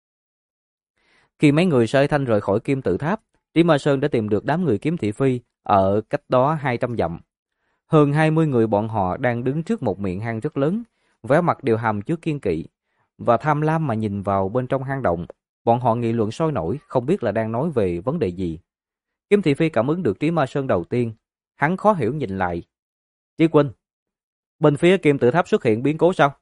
Khi mấy người Sở Thanh rời khỏi Kim Tự Tháp, Trí Ma Sơn đã tìm được đám người kiếm thị phi ở cách đó 200 dặm. Hơn 20 người bọn họ đang đứng trước một miệng hang rất lớn, vẻ mặt đều hàm chứa kiên kỵ và tham lam mà nhìn vào bên trong hang động. Bọn họ nghị luận sôi nổi, không biết là đang nói về vấn đề gì. Kiếm thị phi cảm ứng được Trí Ma Sơn đầu tiên, hắn khó hiểu nhìn lại. Trí huynh, bên phía Kim Tự Tháp xuất hiện biến cố sao?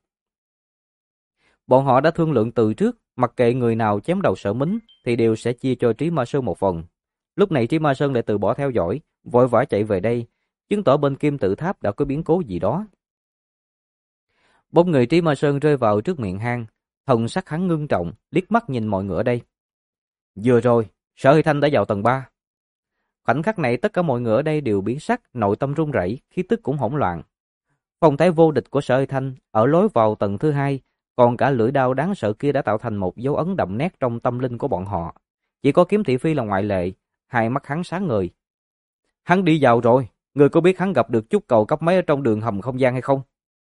Bọn họ đã thương lượng từ trước, mặc kệ người nào chém đầu Sở Mính thì đều sẽ chia cho Trí Ma Sơn một phần. Lúc này Trí Ma Sơn lại từ bỏ theo dõi, vội vã chạy về đây, chứng tỏ bên Kim Tự Tháp đã có biến cố gì đó. Bóng người Trí Ma Sơn rơi vào trước miệng hang, thần sắc hắn ngưng trọng, liếc mắt nhìn mọi người ở đây. Vừa rồi, Sở Hơi Thanh đã vào tầng 3. Khoảnh khắc này tất cả mọi người ở đây đều biến sắc, nội tâm run rẩy, khí tức cũng hỗn loạn. Phong thái vô địch của Sở Hơi Thanh ở lối vào tầng thứ 2, còn cả lưỡi đao đáng sợ kia đã tạo thành một dấu ấn đậm nét trong tâm linh của bọn họ. Chỉ có Kiếm Thị Phi là ngoại lệ, hai mắt hắn sáng ngời. Hắn đi vào rồi, người có biết hắn gặp được chút cầu cấp mấy ở trong đường hầm không gian hay không?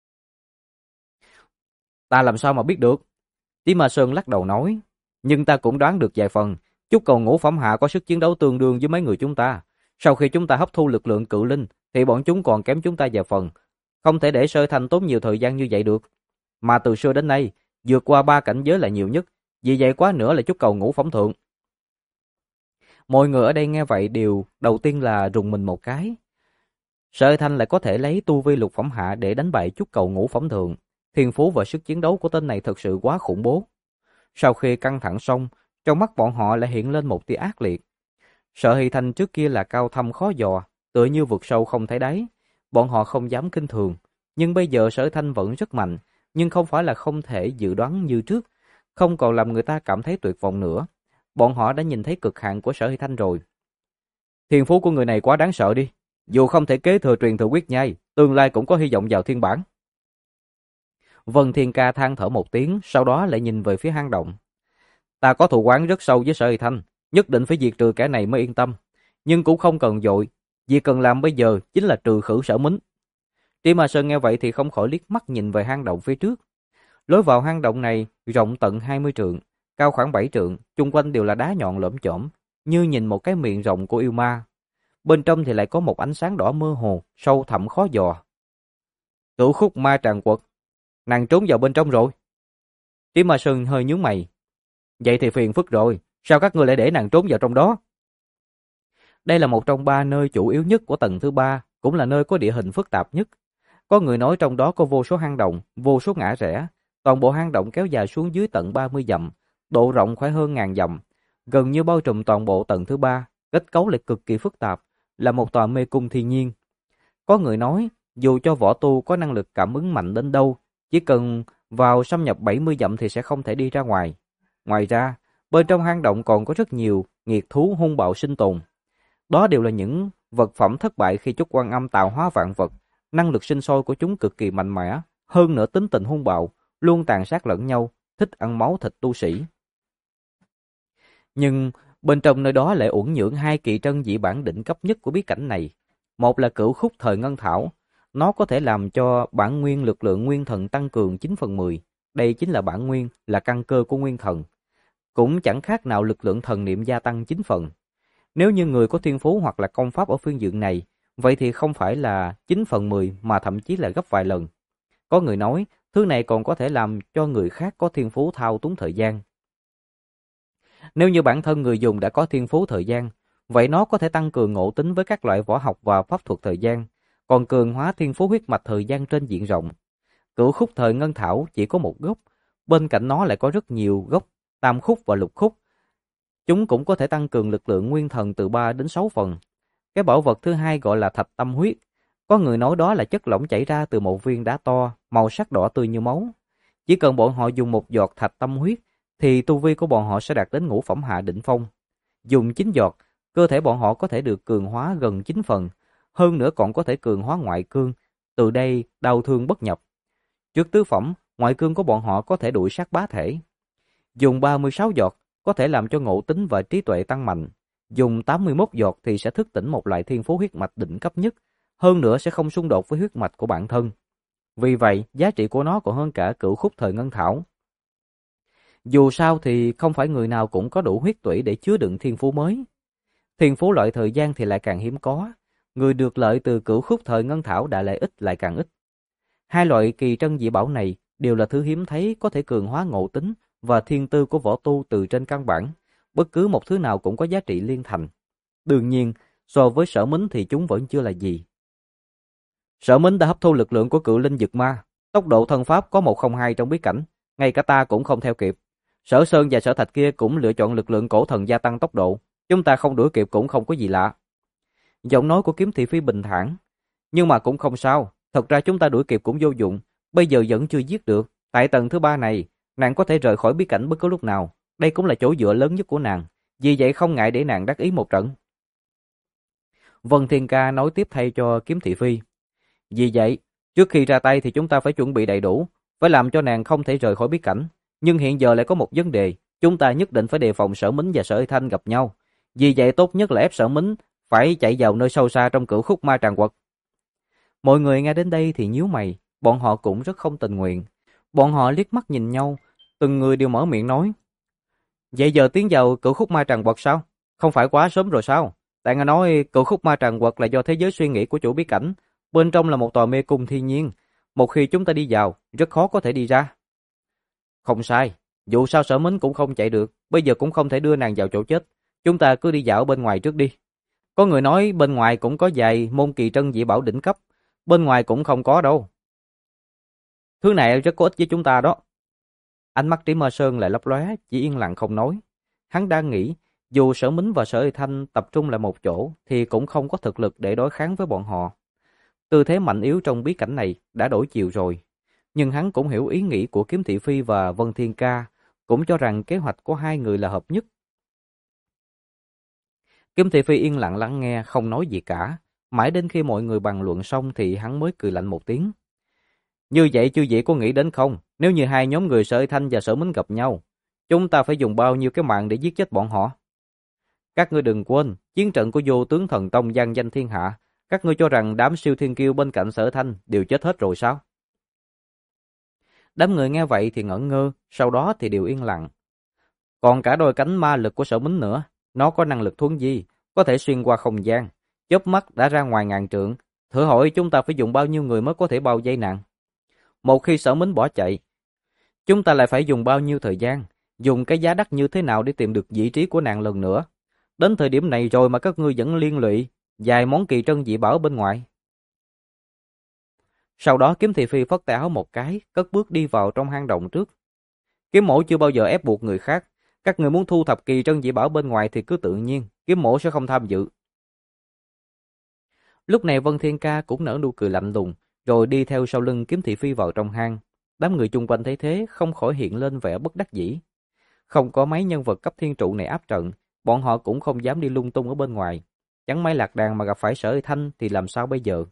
Ta làm sao mà biết được? Tí Ma Sơn lắc đầu nói, nhưng ta cũng đoán được vài phần, chút cầu ngũ phẩm hạ có sức chiến đấu tương đương với mấy người chúng ta. Sau khi chúng ta hấp thu lực lượng cự linh, thì bọn chúng còn kém chúng ta vài phần. Không thể để Sở Thanh tốn nhiều thời gian như vậy được. Mà từ xưa đến nay, vượt qua 3 cảnh giới là nhiều nhất, vì vậy quá nữa là chút cầu ngũ phẩm thượng. Mọi người ở đây nghe vậy đều đầu tiên là rùng mình một cái. Sở Thanh lại có thể lấy tu vi lục phẩm hạ để đánh bại chút cầu ngũ phẩm thượng. Thiên phú và sức chiến đấu của tên này thật sự quá khủng bố. Sau khi căng thẳng xong, trong mắt bọn họ lại hiện lên một tia ác liệt. Sở Hy Thanh trước kia là cao thâm khó dò, tựa như vực sâu không thấy đáy. Bọn họ không dám kinh thường. Nhưng bây giờ Sở Thanh vẫn rất mạnh, nhưng không phải là không thể dự đoán như trước, không còn làm người ta cảm thấy tuyệt vọng nữa. Bọn họ đã nhìn thấy cực hạn của Sở Hy Thanh rồi. Thiên phú của người này quá đáng sợ đi. Dù không thể kế thừa truyền thừa quyết nhai, tương lai cũng có hy vọng vào thiên bản. Vân Thiên Ca than thở một tiếng, sau đó lại nhìn về phía hang động. Ta có thù oán rất sâu với Sở Hy Thanh, nhất định phải diệt trừ kẻ này mới yên tâm. Nhưng cũng không cần vội, việc cần làm bây giờ chính là trừ khử Sở Mính. Trí Ma Sơn nghe vậy thì không khỏi liếc mắt nhìn về hang động phía trước. Lối vào hang động này rộng tận 20 trượng, cao khoảng 7 trượng, chung quanh đều là đá nhọn lởm chởm, như nhìn một cái miệng rộng của yêu ma. bên trong thì lại có một ánh sáng đỏ mơ hồ, sâu thẳm khó dò. Cửu khúc ma tràng quật, nàng trốn vào bên trong rồi. Trí Ma Sơn hơi nhướng mày. Vậy thì phiền phức rồi, sao các ngươi lại để nàng trốn vào trong đó? Đây là một trong 3 nơi chủ yếu nhất của tầng thứ 3, cũng là nơi có địa hình phức tạp nhất. Có người nói trong đó có vô số hang động, vô số ngã rẽ. Toàn bộ hang động kéo dài xuống dưới tận 30 dặm, độ rộng khoảng hơn 1000 dặm, gần như bao trùm toàn bộ tầng thứ 3, kết cấu lại cực kỳ phức tạp, là một tòa mê cung thiên nhiên. Có người nói, dù cho võ tu có năng lực cảm ứng mạnh đến đâu, chỉ cần vào xâm nhập 70 dặm thì sẽ không thể đi ra ngoài. Ngoài ra, bên trong hang động còn có rất nhiều nghiệt thú hung bạo sinh tồn. Đó đều là những vật phẩm thất bại khi Chúc Quan Âm tạo hóa vạn vật. Năng lực sinh sôi của chúng cực kỳ mạnh mẽ, hơn nữa tính tình hung bạo, luôn tàn sát lẫn nhau, thích ăn máu thịt tu sĩ. Nhưng bên trong nơi đó lại uẩn nhưỡng 2 kỳ trân dị bản đỉnh cấp nhất của bí cảnh này. Một là Cửu Khúc Thời Ngân Thảo, nó có thể làm cho bản nguyên lực lượng nguyên thần tăng cường 9/10. Đây chính là bản nguyên, là căn cơ của nguyên thần. Cũng chẳng khác nào lực lượng thần niệm gia tăng 9 phần. Nếu như người có thiên phú hoặc là công pháp ở phương diện này, vậy thì không phải là 9/10 mà thậm chí là gấp vài lần. Có người nói, thứ này còn có thể làm cho người khác có thiên phú thao túng thời gian. Nếu như bản thân người dùng đã có thiên phú thời gian, vậy nó có thể tăng cường ngộ tính với các loại võ học và pháp thuật thời gian, còn cường hóa thiên phú huyết mạch thời gian trên diện rộng. Cửu Khúc Thời Ngân Thảo chỉ có một gốc, bên cạnh nó lại có rất nhiều gốc, tam khúc và lục khúc. Chúng cũng có thể tăng cường lực lượng nguyên thần từ 3 đến 6 phần. Cái bảo vật thứ hai gọi là Thạch Tâm Huyết. Có người nói đó là chất lỏng chảy ra từ một viên đá to, màu sắc đỏ tươi như máu. Chỉ cần bọn họ dùng một giọt Thạch Tâm Huyết, thì tu vi của bọn họ sẽ đạt đến ngũ phẩm hạ đỉnh phong. Dùng 9 giọt, cơ thể bọn họ có thể được cường hóa gần 9 phần, hơn nữa còn có thể cường hóa ngoại cương, từ đây đau thương bất nhập. Trước tứ phẩm, ngoại cương của bọn họ có thể đuổi sát bá thể. Dùng 36 giọt, có thể làm cho ngộ tính và trí tuệ tăng mạnh. Dùng 81 giọt thì sẽ thức tỉnh một loại thiên phú huyết mạch đỉnh cấp nhất, hơn nữa sẽ không xung đột với huyết mạch của bản thân. Vì vậy, giá trị của nó còn hơn cả Cửu Khúc Thời Ngân Thảo. Dù sao thì không phải người nào cũng có đủ huyết tủy để chứa đựng thiên phú mới. Thiên phú loại thời gian thì lại càng hiếm có. Người được lợi từ Cửu Khúc Thời Ngân Thảo đã lại ít lại càng ít. 2 loại kỳ trân dị bảo này đều là thứ hiếm thấy có thể cường hóa ngộ tính và thiên tư của võ tu từ trên căn bản. Bất cứ một thứ nào cũng có giá trị liên thành. Đương nhiên, so với Sở Mính thì chúng vẫn chưa là gì. Sở Mính đã hấp thu lực lượng của Cự Linh Dực Ma. Tốc độ thân pháp có 102 trong bí cảnh, ngay cả ta cũng không theo kịp. Sở Sơn và Sở Thạch kia cũng lựa chọn lực lượng cổ thần gia tăng tốc độ. Chúng ta không đuổi kịp cũng không có gì lạ. Giọng nói của Kiếm Thị Phi bình thản. Nhưng mà cũng không sao. Thật ra chúng ta đuổi kịp cũng vô dụng. Bây giờ vẫn chưa giết được. Tại tầng thứ 3 này, nàng có thể rời khỏi bí cảnh bất cứ lúc nào. Đây cũng là chỗ dựa lớn nhất của nàng. Vì vậy không ngại để nàng đắc ý một trận. Vân Thiên Ca nói tiếp thay cho Kiếm Thị Phi. Vì vậy, trước khi ra tay thì chúng ta phải chuẩn bị đầy đủ. Phải làm cho nàng không thể rời khỏi bí cảnh. Nhưng hiện giờ lại có một vấn đề. Chúng ta nhất định phải đề phòng Sở Mính và Sở Y Thanh gặp nhau. Vì vậy tốt nhất là ép Sở Mính phải chạy vào nơi sâu xa trong Cửu Khúc Ma Tràng Quật. Mọi người nghe đến đây thì nhíu mày. Bọn họ cũng rất không tình nguyện. Bọn họ liếc mắt nhìn nhau. Từng người đều mở miệng nói. Vậy giờ tiến vào Cửu Khúc Ma Tràng Quật sao? Không phải quá sớm rồi sao? Tại nghe nói Cửu Khúc Ma Tràng Quật là do thế giới suy nghĩ của chủ bí cảnh. Bên trong là một tòa mê cung thiên nhiên. Một khi chúng ta đi vào, rất khó có thể đi ra. Không sai. Dù sao Sở Mính cũng không chạy được. Bây giờ cũng không thể đưa nàng vào chỗ chết. Chúng ta cứ đi dạo bên ngoài trước đi. Có người nói bên ngoài cũng có vài môn kỳ trân dị bảo đỉnh cấp. Bên ngoài cũng không có đâu. Thứ này rất có ích với chúng ta đó. Ánh mắt Trí Ma Sơn lại lấp lóe, chỉ yên lặng không nói. Hắn đang nghĩ, dù Sở Mính và Sở Y Thanh tập trung lại một chỗ, thì cũng không có thực lực để đối kháng với bọn họ. Tư thế mạnh yếu trong bí cảnh này đã đổi chiều rồi. Nhưng hắn cũng hiểu ý nghĩ của Kiếm Thị Phi và Vân Thiên Ca, cũng cho rằng kế hoạch của hai người là hợp nhất. Kiếm Thị Phi yên lặng lắng nghe, không nói gì cả. Mãi đến khi mọi người bàn luận xong thì hắn mới cười lạnh một tiếng. Như vậy chư vị có nghĩ đến không? Nếu như hai nhóm người Sở Y Thanh và Sở Mính gặp nhau, chúng ta phải dùng bao nhiêu cái mạng để giết chết bọn họ? Các ngươi đừng quên, chiến trận của Vô Tướng Thần Tông vang danh thiên hạ. Các ngươi cho rằng đám siêu thiên kiêu bên cạnh Sở Thanh đều chết hết rồi sao? Đám người nghe vậy thì ngẩn ngơ, sau đó thì đều yên lặng. Còn cả đôi cánh ma lực của Sở Mính nữa, nó có năng lực thuấn di, có thể xuyên qua không gian. chớp mắt đã ra ngoài ngàn trượng. Thử hỏi chúng ta phải dùng bao nhiêu người mới có thể bao vây nàng? Một khi Sở Mính bỏ chạy, chúng ta lại phải dùng bao nhiêu thời gian, dùng cái giá đắt như thế nào để tìm được vị trí của nàng lần nữa? Đến thời điểm này rồi mà các ngươi vẫn liên lụy vài món kỳ trân dị bảo bên ngoài. Sau đó Kiếm Thị Phi phất tay áo một cái, cất bước đi vào trong hang động trước. Kiếm mổ chưa bao giờ ép buộc người khác. Các người muốn thu thập kỳ trân dị bảo bên ngoài thì cứ tự nhiên, kiếm mổ sẽ không tham dự. Lúc này Vân Thiên Ca cũng nở nụ cười lạnh lùng, rồi đi theo sau lưng Kiếm Thị Phi vào trong hang. Đám người chung quanh thấy thế không khỏi hiện lên vẻ bất đắc dĩ. Không có mấy nhân vật cấp thiên trụ này áp trận, bọn họ cũng không dám đi lung tung ở bên ngoài. Chẳng may lạc đàn mà gặp phải Sở Thanh thì làm sao bây giờ?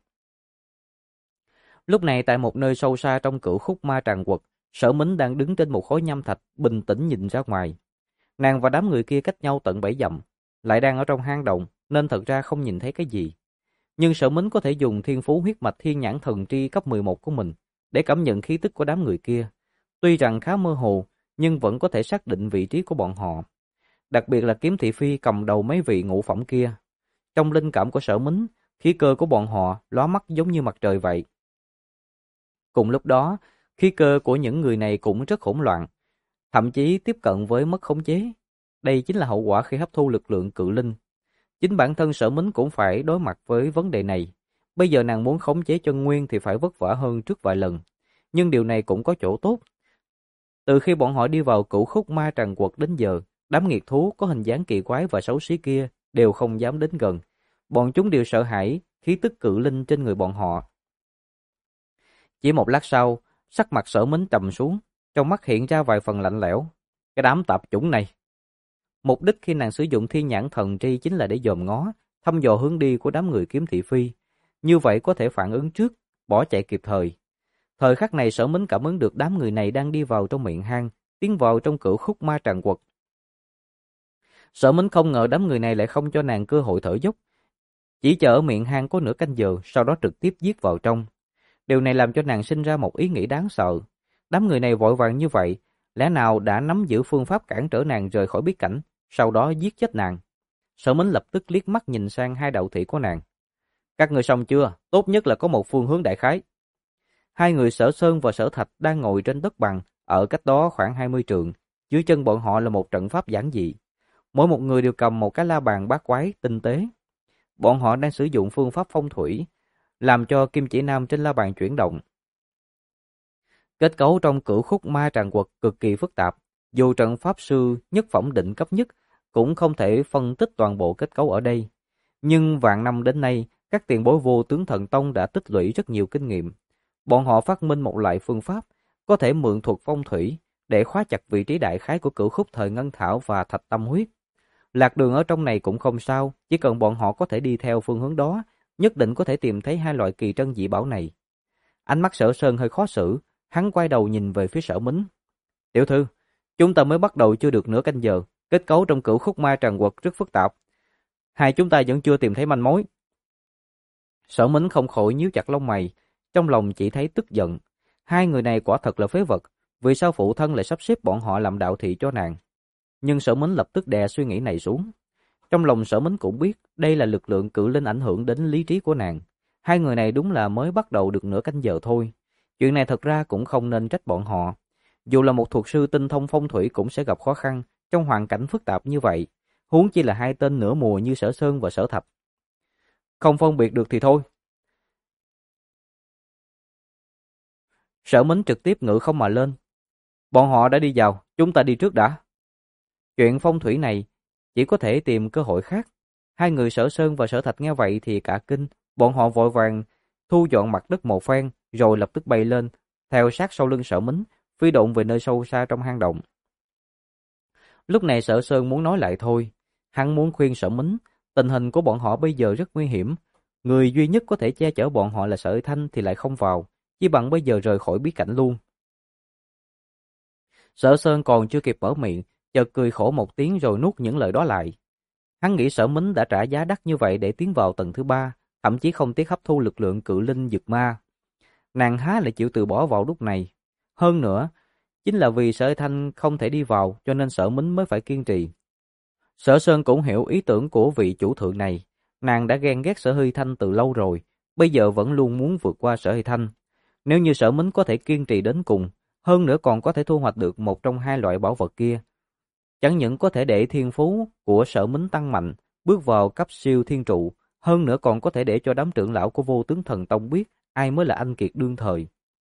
Lúc này tại một nơi sâu xa trong cửu khúc ma tràng quật, Sở Mính đang đứng trên một khối nham thạch, bình tĩnh nhìn ra ngoài. Nàng và đám người kia cách nhau tận 7 dặm, lại đang ở trong hang động, nên thật ra không nhìn thấy cái gì. Nhưng Sở Mính có thể dùng thiên phú huyết mạch thiên nhãn thần tri cấp 11 của mình để cảm nhận khí tức của đám người kia. Tuy rằng khá mơ hồ, nhưng vẫn có thể xác định vị trí của bọn họ. Đặc biệt là Kiếm Thị Phi cầm đầu mấy vị ngũ phẩm kia. Trong linh cảm của Sở Mính, khí cơ của bọn họ lóa mắt giống như mặt trời vậy. Cùng lúc đó, khí cơ của những người này cũng rất hỗn loạn, thậm chí tiếp cận với mất khống chế. Đây chính là hậu quả khi hấp thu lực lượng cự linh. Chính bản thân Sở Mính cũng phải đối mặt với vấn đề này. Bây giờ nàng muốn khống chế chân nguyên thì phải vất vả hơn trước vài lần. Nhưng điều này cũng có chỗ tốt. Từ khi bọn họ đi vào cửu khúc ma tràng quật đến giờ, đám nghiệt thú có hình dáng kỳ quái và xấu xí kia đều không dám đến gần. Bọn chúng đều sợ hãi khí tức cự linh trên người bọn họ. Chỉ một lát sau, sắc mặt Sở Mính trầm xuống, trong mắt hiện ra vài phần lạnh lẽo. Cái đám tạp chủng này. Mục đích khi nàng sử dụng thiên nhãn thần tri chính là để dòm ngó, thăm dò hướng đi của đám người Kiếm Thị Phi. Như vậy có thể phản ứng trước, bỏ chạy kịp thời. Thời khắc này Sở Mính cảm ứng được đám người này đang đi vào trong miệng hang, tiến vào trong cửu khúc ma tràng quật. Sở Mính không ngờ đám người này lại không cho nàng cơ hội thở dốc. Chỉ chờ ở miệng hang có nửa canh giờ, sau đó trực tiếp giết vào trong. Điều này làm cho nàng sinh ra một ý nghĩ đáng sợ. Đám người này vội vàng như vậy, lẽ nào đã nắm giữ phương pháp cản trở nàng rời khỏi bí cảnh, sau đó giết chết nàng? Sở Mính lập tức liếc mắt nhìn sang hai đạo thị của nàng. Các người xong chưa? Tốt nhất là có một phương hướng đại khái. Hai người Sở Sơn và Sở Thạch đang ngồi trên đất bằng, ở cách đó khoảng 20 trượng. Dưới chân bọn họ là một trận pháp giản dị. Mỗi một người đều cầm một cái la bàn bát quái tinh tế. Bọn họ đang sử dụng phương pháp phong thủy, làm cho kim chỉ nam trên la bàn chuyển động. Kết cấu trong cửu khúc ma tràng quật cực kỳ phức tạp, dù trận pháp sư nhất phẩm định cấp nhất cũng không thể phân tích toàn bộ kết cấu ở đây. Nhưng vạn năm đến nay, các tiền bối Vô Tướng Thần Tông đã tích lũy rất nhiều kinh nghiệm. Bọn họ phát minh một loại phương pháp có thể mượn thuật phong thủy để khóa chặt vị trí đại khái của cửu khúc thời ngân thảo và thạch tâm huyết. Lạc đường ở trong này cũng không sao, chỉ cần bọn họ có thể đi theo phương hướng đó, nhất định có thể tìm thấy hai loại kỳ trân dị bảo này. Ánh mắt Sở Sơn hơi khó xử, hắn quay đầu nhìn về phía Sở Mính. Tiểu thư, chúng ta mới bắt đầu chưa được nửa canh giờ, kết cấu trong cửu khúc ma tràng quật rất phức tạp. Hai chúng ta vẫn chưa tìm thấy manh mối. Sở Mính không khỏi nhíu chặt lông mày, trong lòng chỉ thấy tức giận. Hai người này quả thật là phế vật, vì sao phụ thân lại sắp xếp bọn họ làm đạo thị cho nàng? Nhưng Sở Mính lập tức đè suy nghĩ này xuống. Trong lòng Sở Mính cũng biết đây là lực lượng cự linh ảnh hưởng đến lý trí của nàng. Hai người này đúng là mới bắt đầu được nửa canh giờ thôi. Chuyện này thật ra cũng không nên trách bọn họ. Dù là một thuật sư tinh thông phong thủy cũng sẽ gặp khó khăn trong hoàn cảnh phức tạp như vậy. Huống chi là hai tên nửa mùa như Sở Sơn và Sở Thạch. Không phân biệt được thì thôi. Sở Mính trực tiếp ngự không mà lên. Bọn họ đã đi vào, chúng ta đi trước đã. Chuyện phong thủy này chỉ có thể tìm cơ hội khác. Hai người Sở Sơn và Sở Thạch nghe vậy thì cả kinh, bọn họ vội vàng thu dọn mặt đất một phen, rồi lập tức bay lên, theo sát sau lưng Sở Mính, phi độn về nơi sâu xa trong hang động. Lúc này Sở Sơn muốn nói lại thôi, hắn muốn khuyên Sở Mính, tình hình của bọn họ bây giờ rất nguy hiểm, người duy nhất có thể che chở bọn họ là Sở Thanh thì lại không vào, chỉ bằng bây giờ rời khỏi bí cảnh luôn. Sở Sơn còn chưa kịp mở miệng, chợt cười khổ một tiếng rồi nuốt những lời đó lại. Hắn nghĩ Sở Mính đã trả giá đắt như vậy để tiến vào tầng thứ 3, thậm chí không tiếc hấp thu lực lượng cự linh dực ma. Nàng há lại chịu từ bỏ vào lúc này. Hơn nữa, chính là vì Sở Thanh không thể đi vào cho nên Sở Mính mới phải kiên trì. Sở Sơn cũng hiểu ý tưởng của vị chủ thượng này. Nàng đã ghen ghét Sở Hy Thanh từ lâu rồi, bây giờ vẫn luôn muốn vượt qua Sở Hy Thanh. Nếu như Sở Mính có thể kiên trì đến cùng, hơn nữa còn có thể thu hoạch được một trong hai loại bảo vật kia, chẳng những có thể để thiên phú của Sở Mính tăng mạnh, bước vào cấp siêu thiên trụ, hơn nữa còn có thể để cho đám trưởng lão của Vô Tướng Thần Tông biết ai mới là anh kiệt đương thời.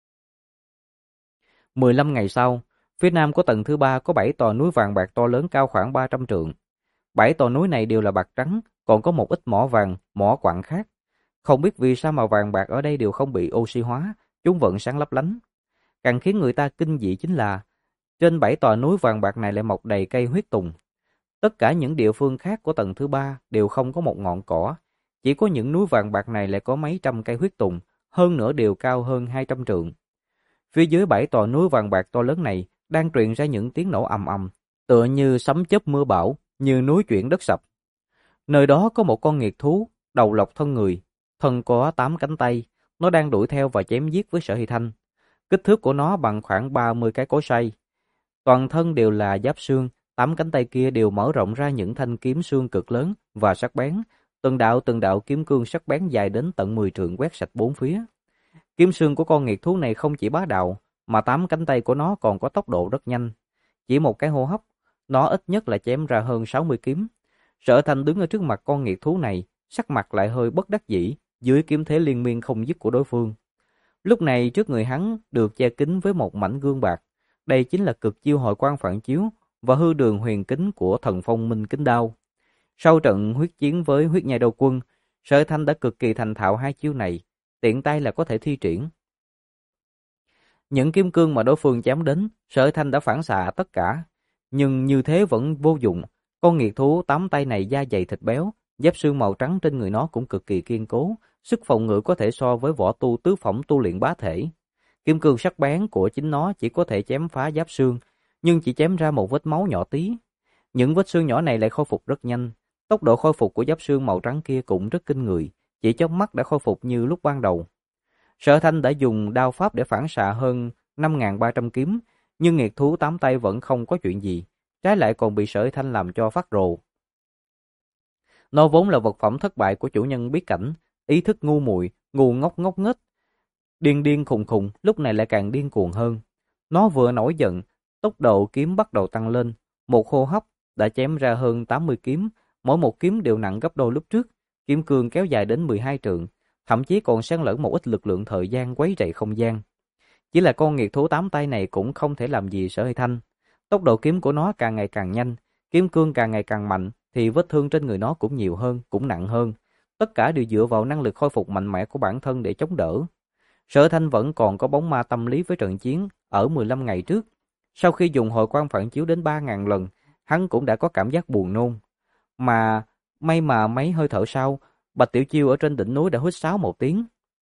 15 ngày sau, phía nam của tầng thứ 3 có 7 tòa núi vàng bạc to lớn cao khoảng 300 trượng. 7 tòa núi này đều là bạc trắng, còn có một ít mỏ vàng, mỏ quặng khác. Không biết vì sao mà vàng bạc ở đây đều không bị oxy hóa, chúng vẫn sáng lấp lánh. Càng khiến người ta kinh dị chính là, trên 7 tòa núi vàng bạc này lại mọc đầy cây huyết tùng. Tất cả những địa phương khác của tầng thứ 3 đều không có một ngọn cỏ, chỉ có những núi vàng bạc này lại có mấy trăm cây huyết tùng, hơn nữa đều cao hơn 200 trượng. Phía dưới 7 tòa núi vàng bạc to lớn này đang truyền ra những tiếng nổ ầm ầm, tựa như sấm chớp mưa bão, như núi chuyển đất sập. Nơi đó có một con nghiệt thú, đầu lộc thân người, thân có 8 cánh tay, nó đang đuổi theo và chém giết với Sở Hy Thanh. Kích thước của nó bằng khoảng 30 cái cối xay. Toàn thân đều là giáp xương, 8 cánh tay kia đều mở rộng ra những thanh kiếm xương cực lớn và sắc bén, từng đạo kiếm cương sắc bén dài đến tận 10 trượng quét sạch bốn phía. Kiếm xương của con nghiệt thú này không chỉ bá đạo, mà 8 cánh tay của nó còn có tốc độ rất nhanh. Chỉ một cái hô hấp, nó ít nhất là chém ra hơn 60 kiếm. Sở Thanh đứng ở trước mặt con nghiệt thú này, sắc mặt lại hơi bất đắc dĩ dưới kiếm thế liên miên không dứt của đối phương. Lúc này trước người hắn được che kín với một mảnh gương bạc. Đây chính là cực chiêu hội quan phản chiếu và hư đường huyền kính của thần phong minh kính đao. Sau trận huyết chiến với huyết nhai đầu quân, Sở Thanh đã cực kỳ thành thạo hai chiêu này, tiện tay là có thể thi triển. Những kiếm cương mà đối phương chém đến, Sở Thanh đã phản xạ tất cả, nhưng như thế vẫn vô dụng. Con nghiệt thú 8 tay này da dày thịt béo, giáp xương màu trắng trên người nó cũng cực kỳ kiên cố, sức phòng ngự có thể so với võ tu tứ phẩm tu luyện bá thể. Kim cương sắc bén của chính nó chỉ có thể chém phá giáp xương, nhưng chỉ chém ra một vết máu nhỏ tí. Những vết xương nhỏ này lại khôi phục rất nhanh, tốc độ khôi phục của giáp xương màu trắng kia cũng rất kinh người, chỉ chớp mắt đã khôi phục như lúc ban đầu. Sở Thanh đã dùng đao pháp để phản xạ hơn 5.300 kiếm, nhưng nghiệt thú 8 tay vẫn không có chuyện gì, trái lại còn bị Sở Thanh làm cho phát rồ. Nó vốn là vật phẩm thất bại của chủ nhân bí cảnh, ý thức ngu muội, ngu ngốc ngốc nghếch, điên điên khùng khùng, lúc này lại càng điên cuồng hơn. Nó vừa nổi giận, tốc độ kiếm bắt đầu tăng lên, một hô hấp đã chém ra hơn 80 kiếm, mỗi một kiếm đều nặng gấp đôi lúc trước, kiếm cương kéo dài đến 12 trượng, thậm chí còn xen lẫn một ít lực lượng thời gian quấy rầy không gian. Chỉ là con nghiệt thú 8 tay này cũng không thể làm gì Sở Hy Thanh. Tốc độ kiếm của nó càng ngày càng nhanh, kiếm cương càng ngày càng mạnh, thì vết thương trên người nó cũng nhiều hơn, cũng nặng hơn. Tất cả đều dựa vào năng lực khôi phục mạnh mẽ của bản thân để chống đỡ. Sở Thanh vẫn còn có bóng ma tâm lý với trận chiến ở 15 ngày trước. Sau khi dùng hồi quang phản chiếu đến 3.000 lần, hắn cũng đã có cảm giác buồn nôn. Mà may mà mấy hơi thở sau, Bạch Tiểu Chiêu ở trên đỉnh núi đã huýt sáo một tiếng.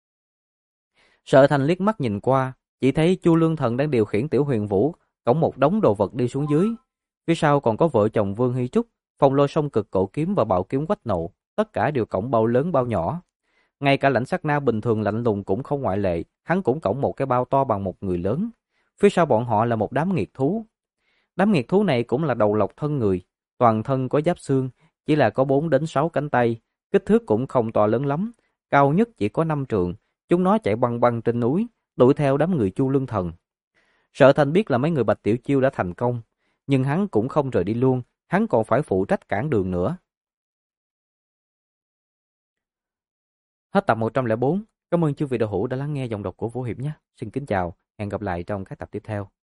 Sở Thanh liếc mắt nhìn qua, chỉ thấy Chu Lương Thần đang điều khiển Tiểu Huyền Vũ cõng một đống đồ vật đi xuống dưới. Phía sau còn có vợ chồng Vương Hy Trúc, Phong Lôi Song Cực Cổ Kiếm và Bạo Kiếm Quách Nộ, tất cả đều cõng bao lớn bao nhỏ. Ngay cả Lãnh Sát Na bình thường lạnh lùng cũng không ngoại lệ, hắn cũng cõng một cái bao to bằng một người lớn. Phía sau bọn họ là một đám nghiệt thú. Đám nghiệt thú này cũng là đầu lộc thân người, toàn thân có giáp xương, chỉ là có 4 đến 6 cánh tay, kích thước cũng không to lớn lắm, cao nhất chỉ có 5 trượng. Chúng nó chạy băng băng trên núi, đuổi theo đám người Chu Lương Thần. Sở Thanh biết là mấy người Bạch Tiểu Chiêu đã thành công, nhưng hắn cũng không rời đi luôn, hắn còn phải phụ trách cản đường nữa. Hết tập 104. Cảm ơn chư vị đạo hữu đã lắng nghe giọng đọc của Vũ Hiệp nhé. Xin kính chào, hẹn gặp lại trong các tập tiếp theo.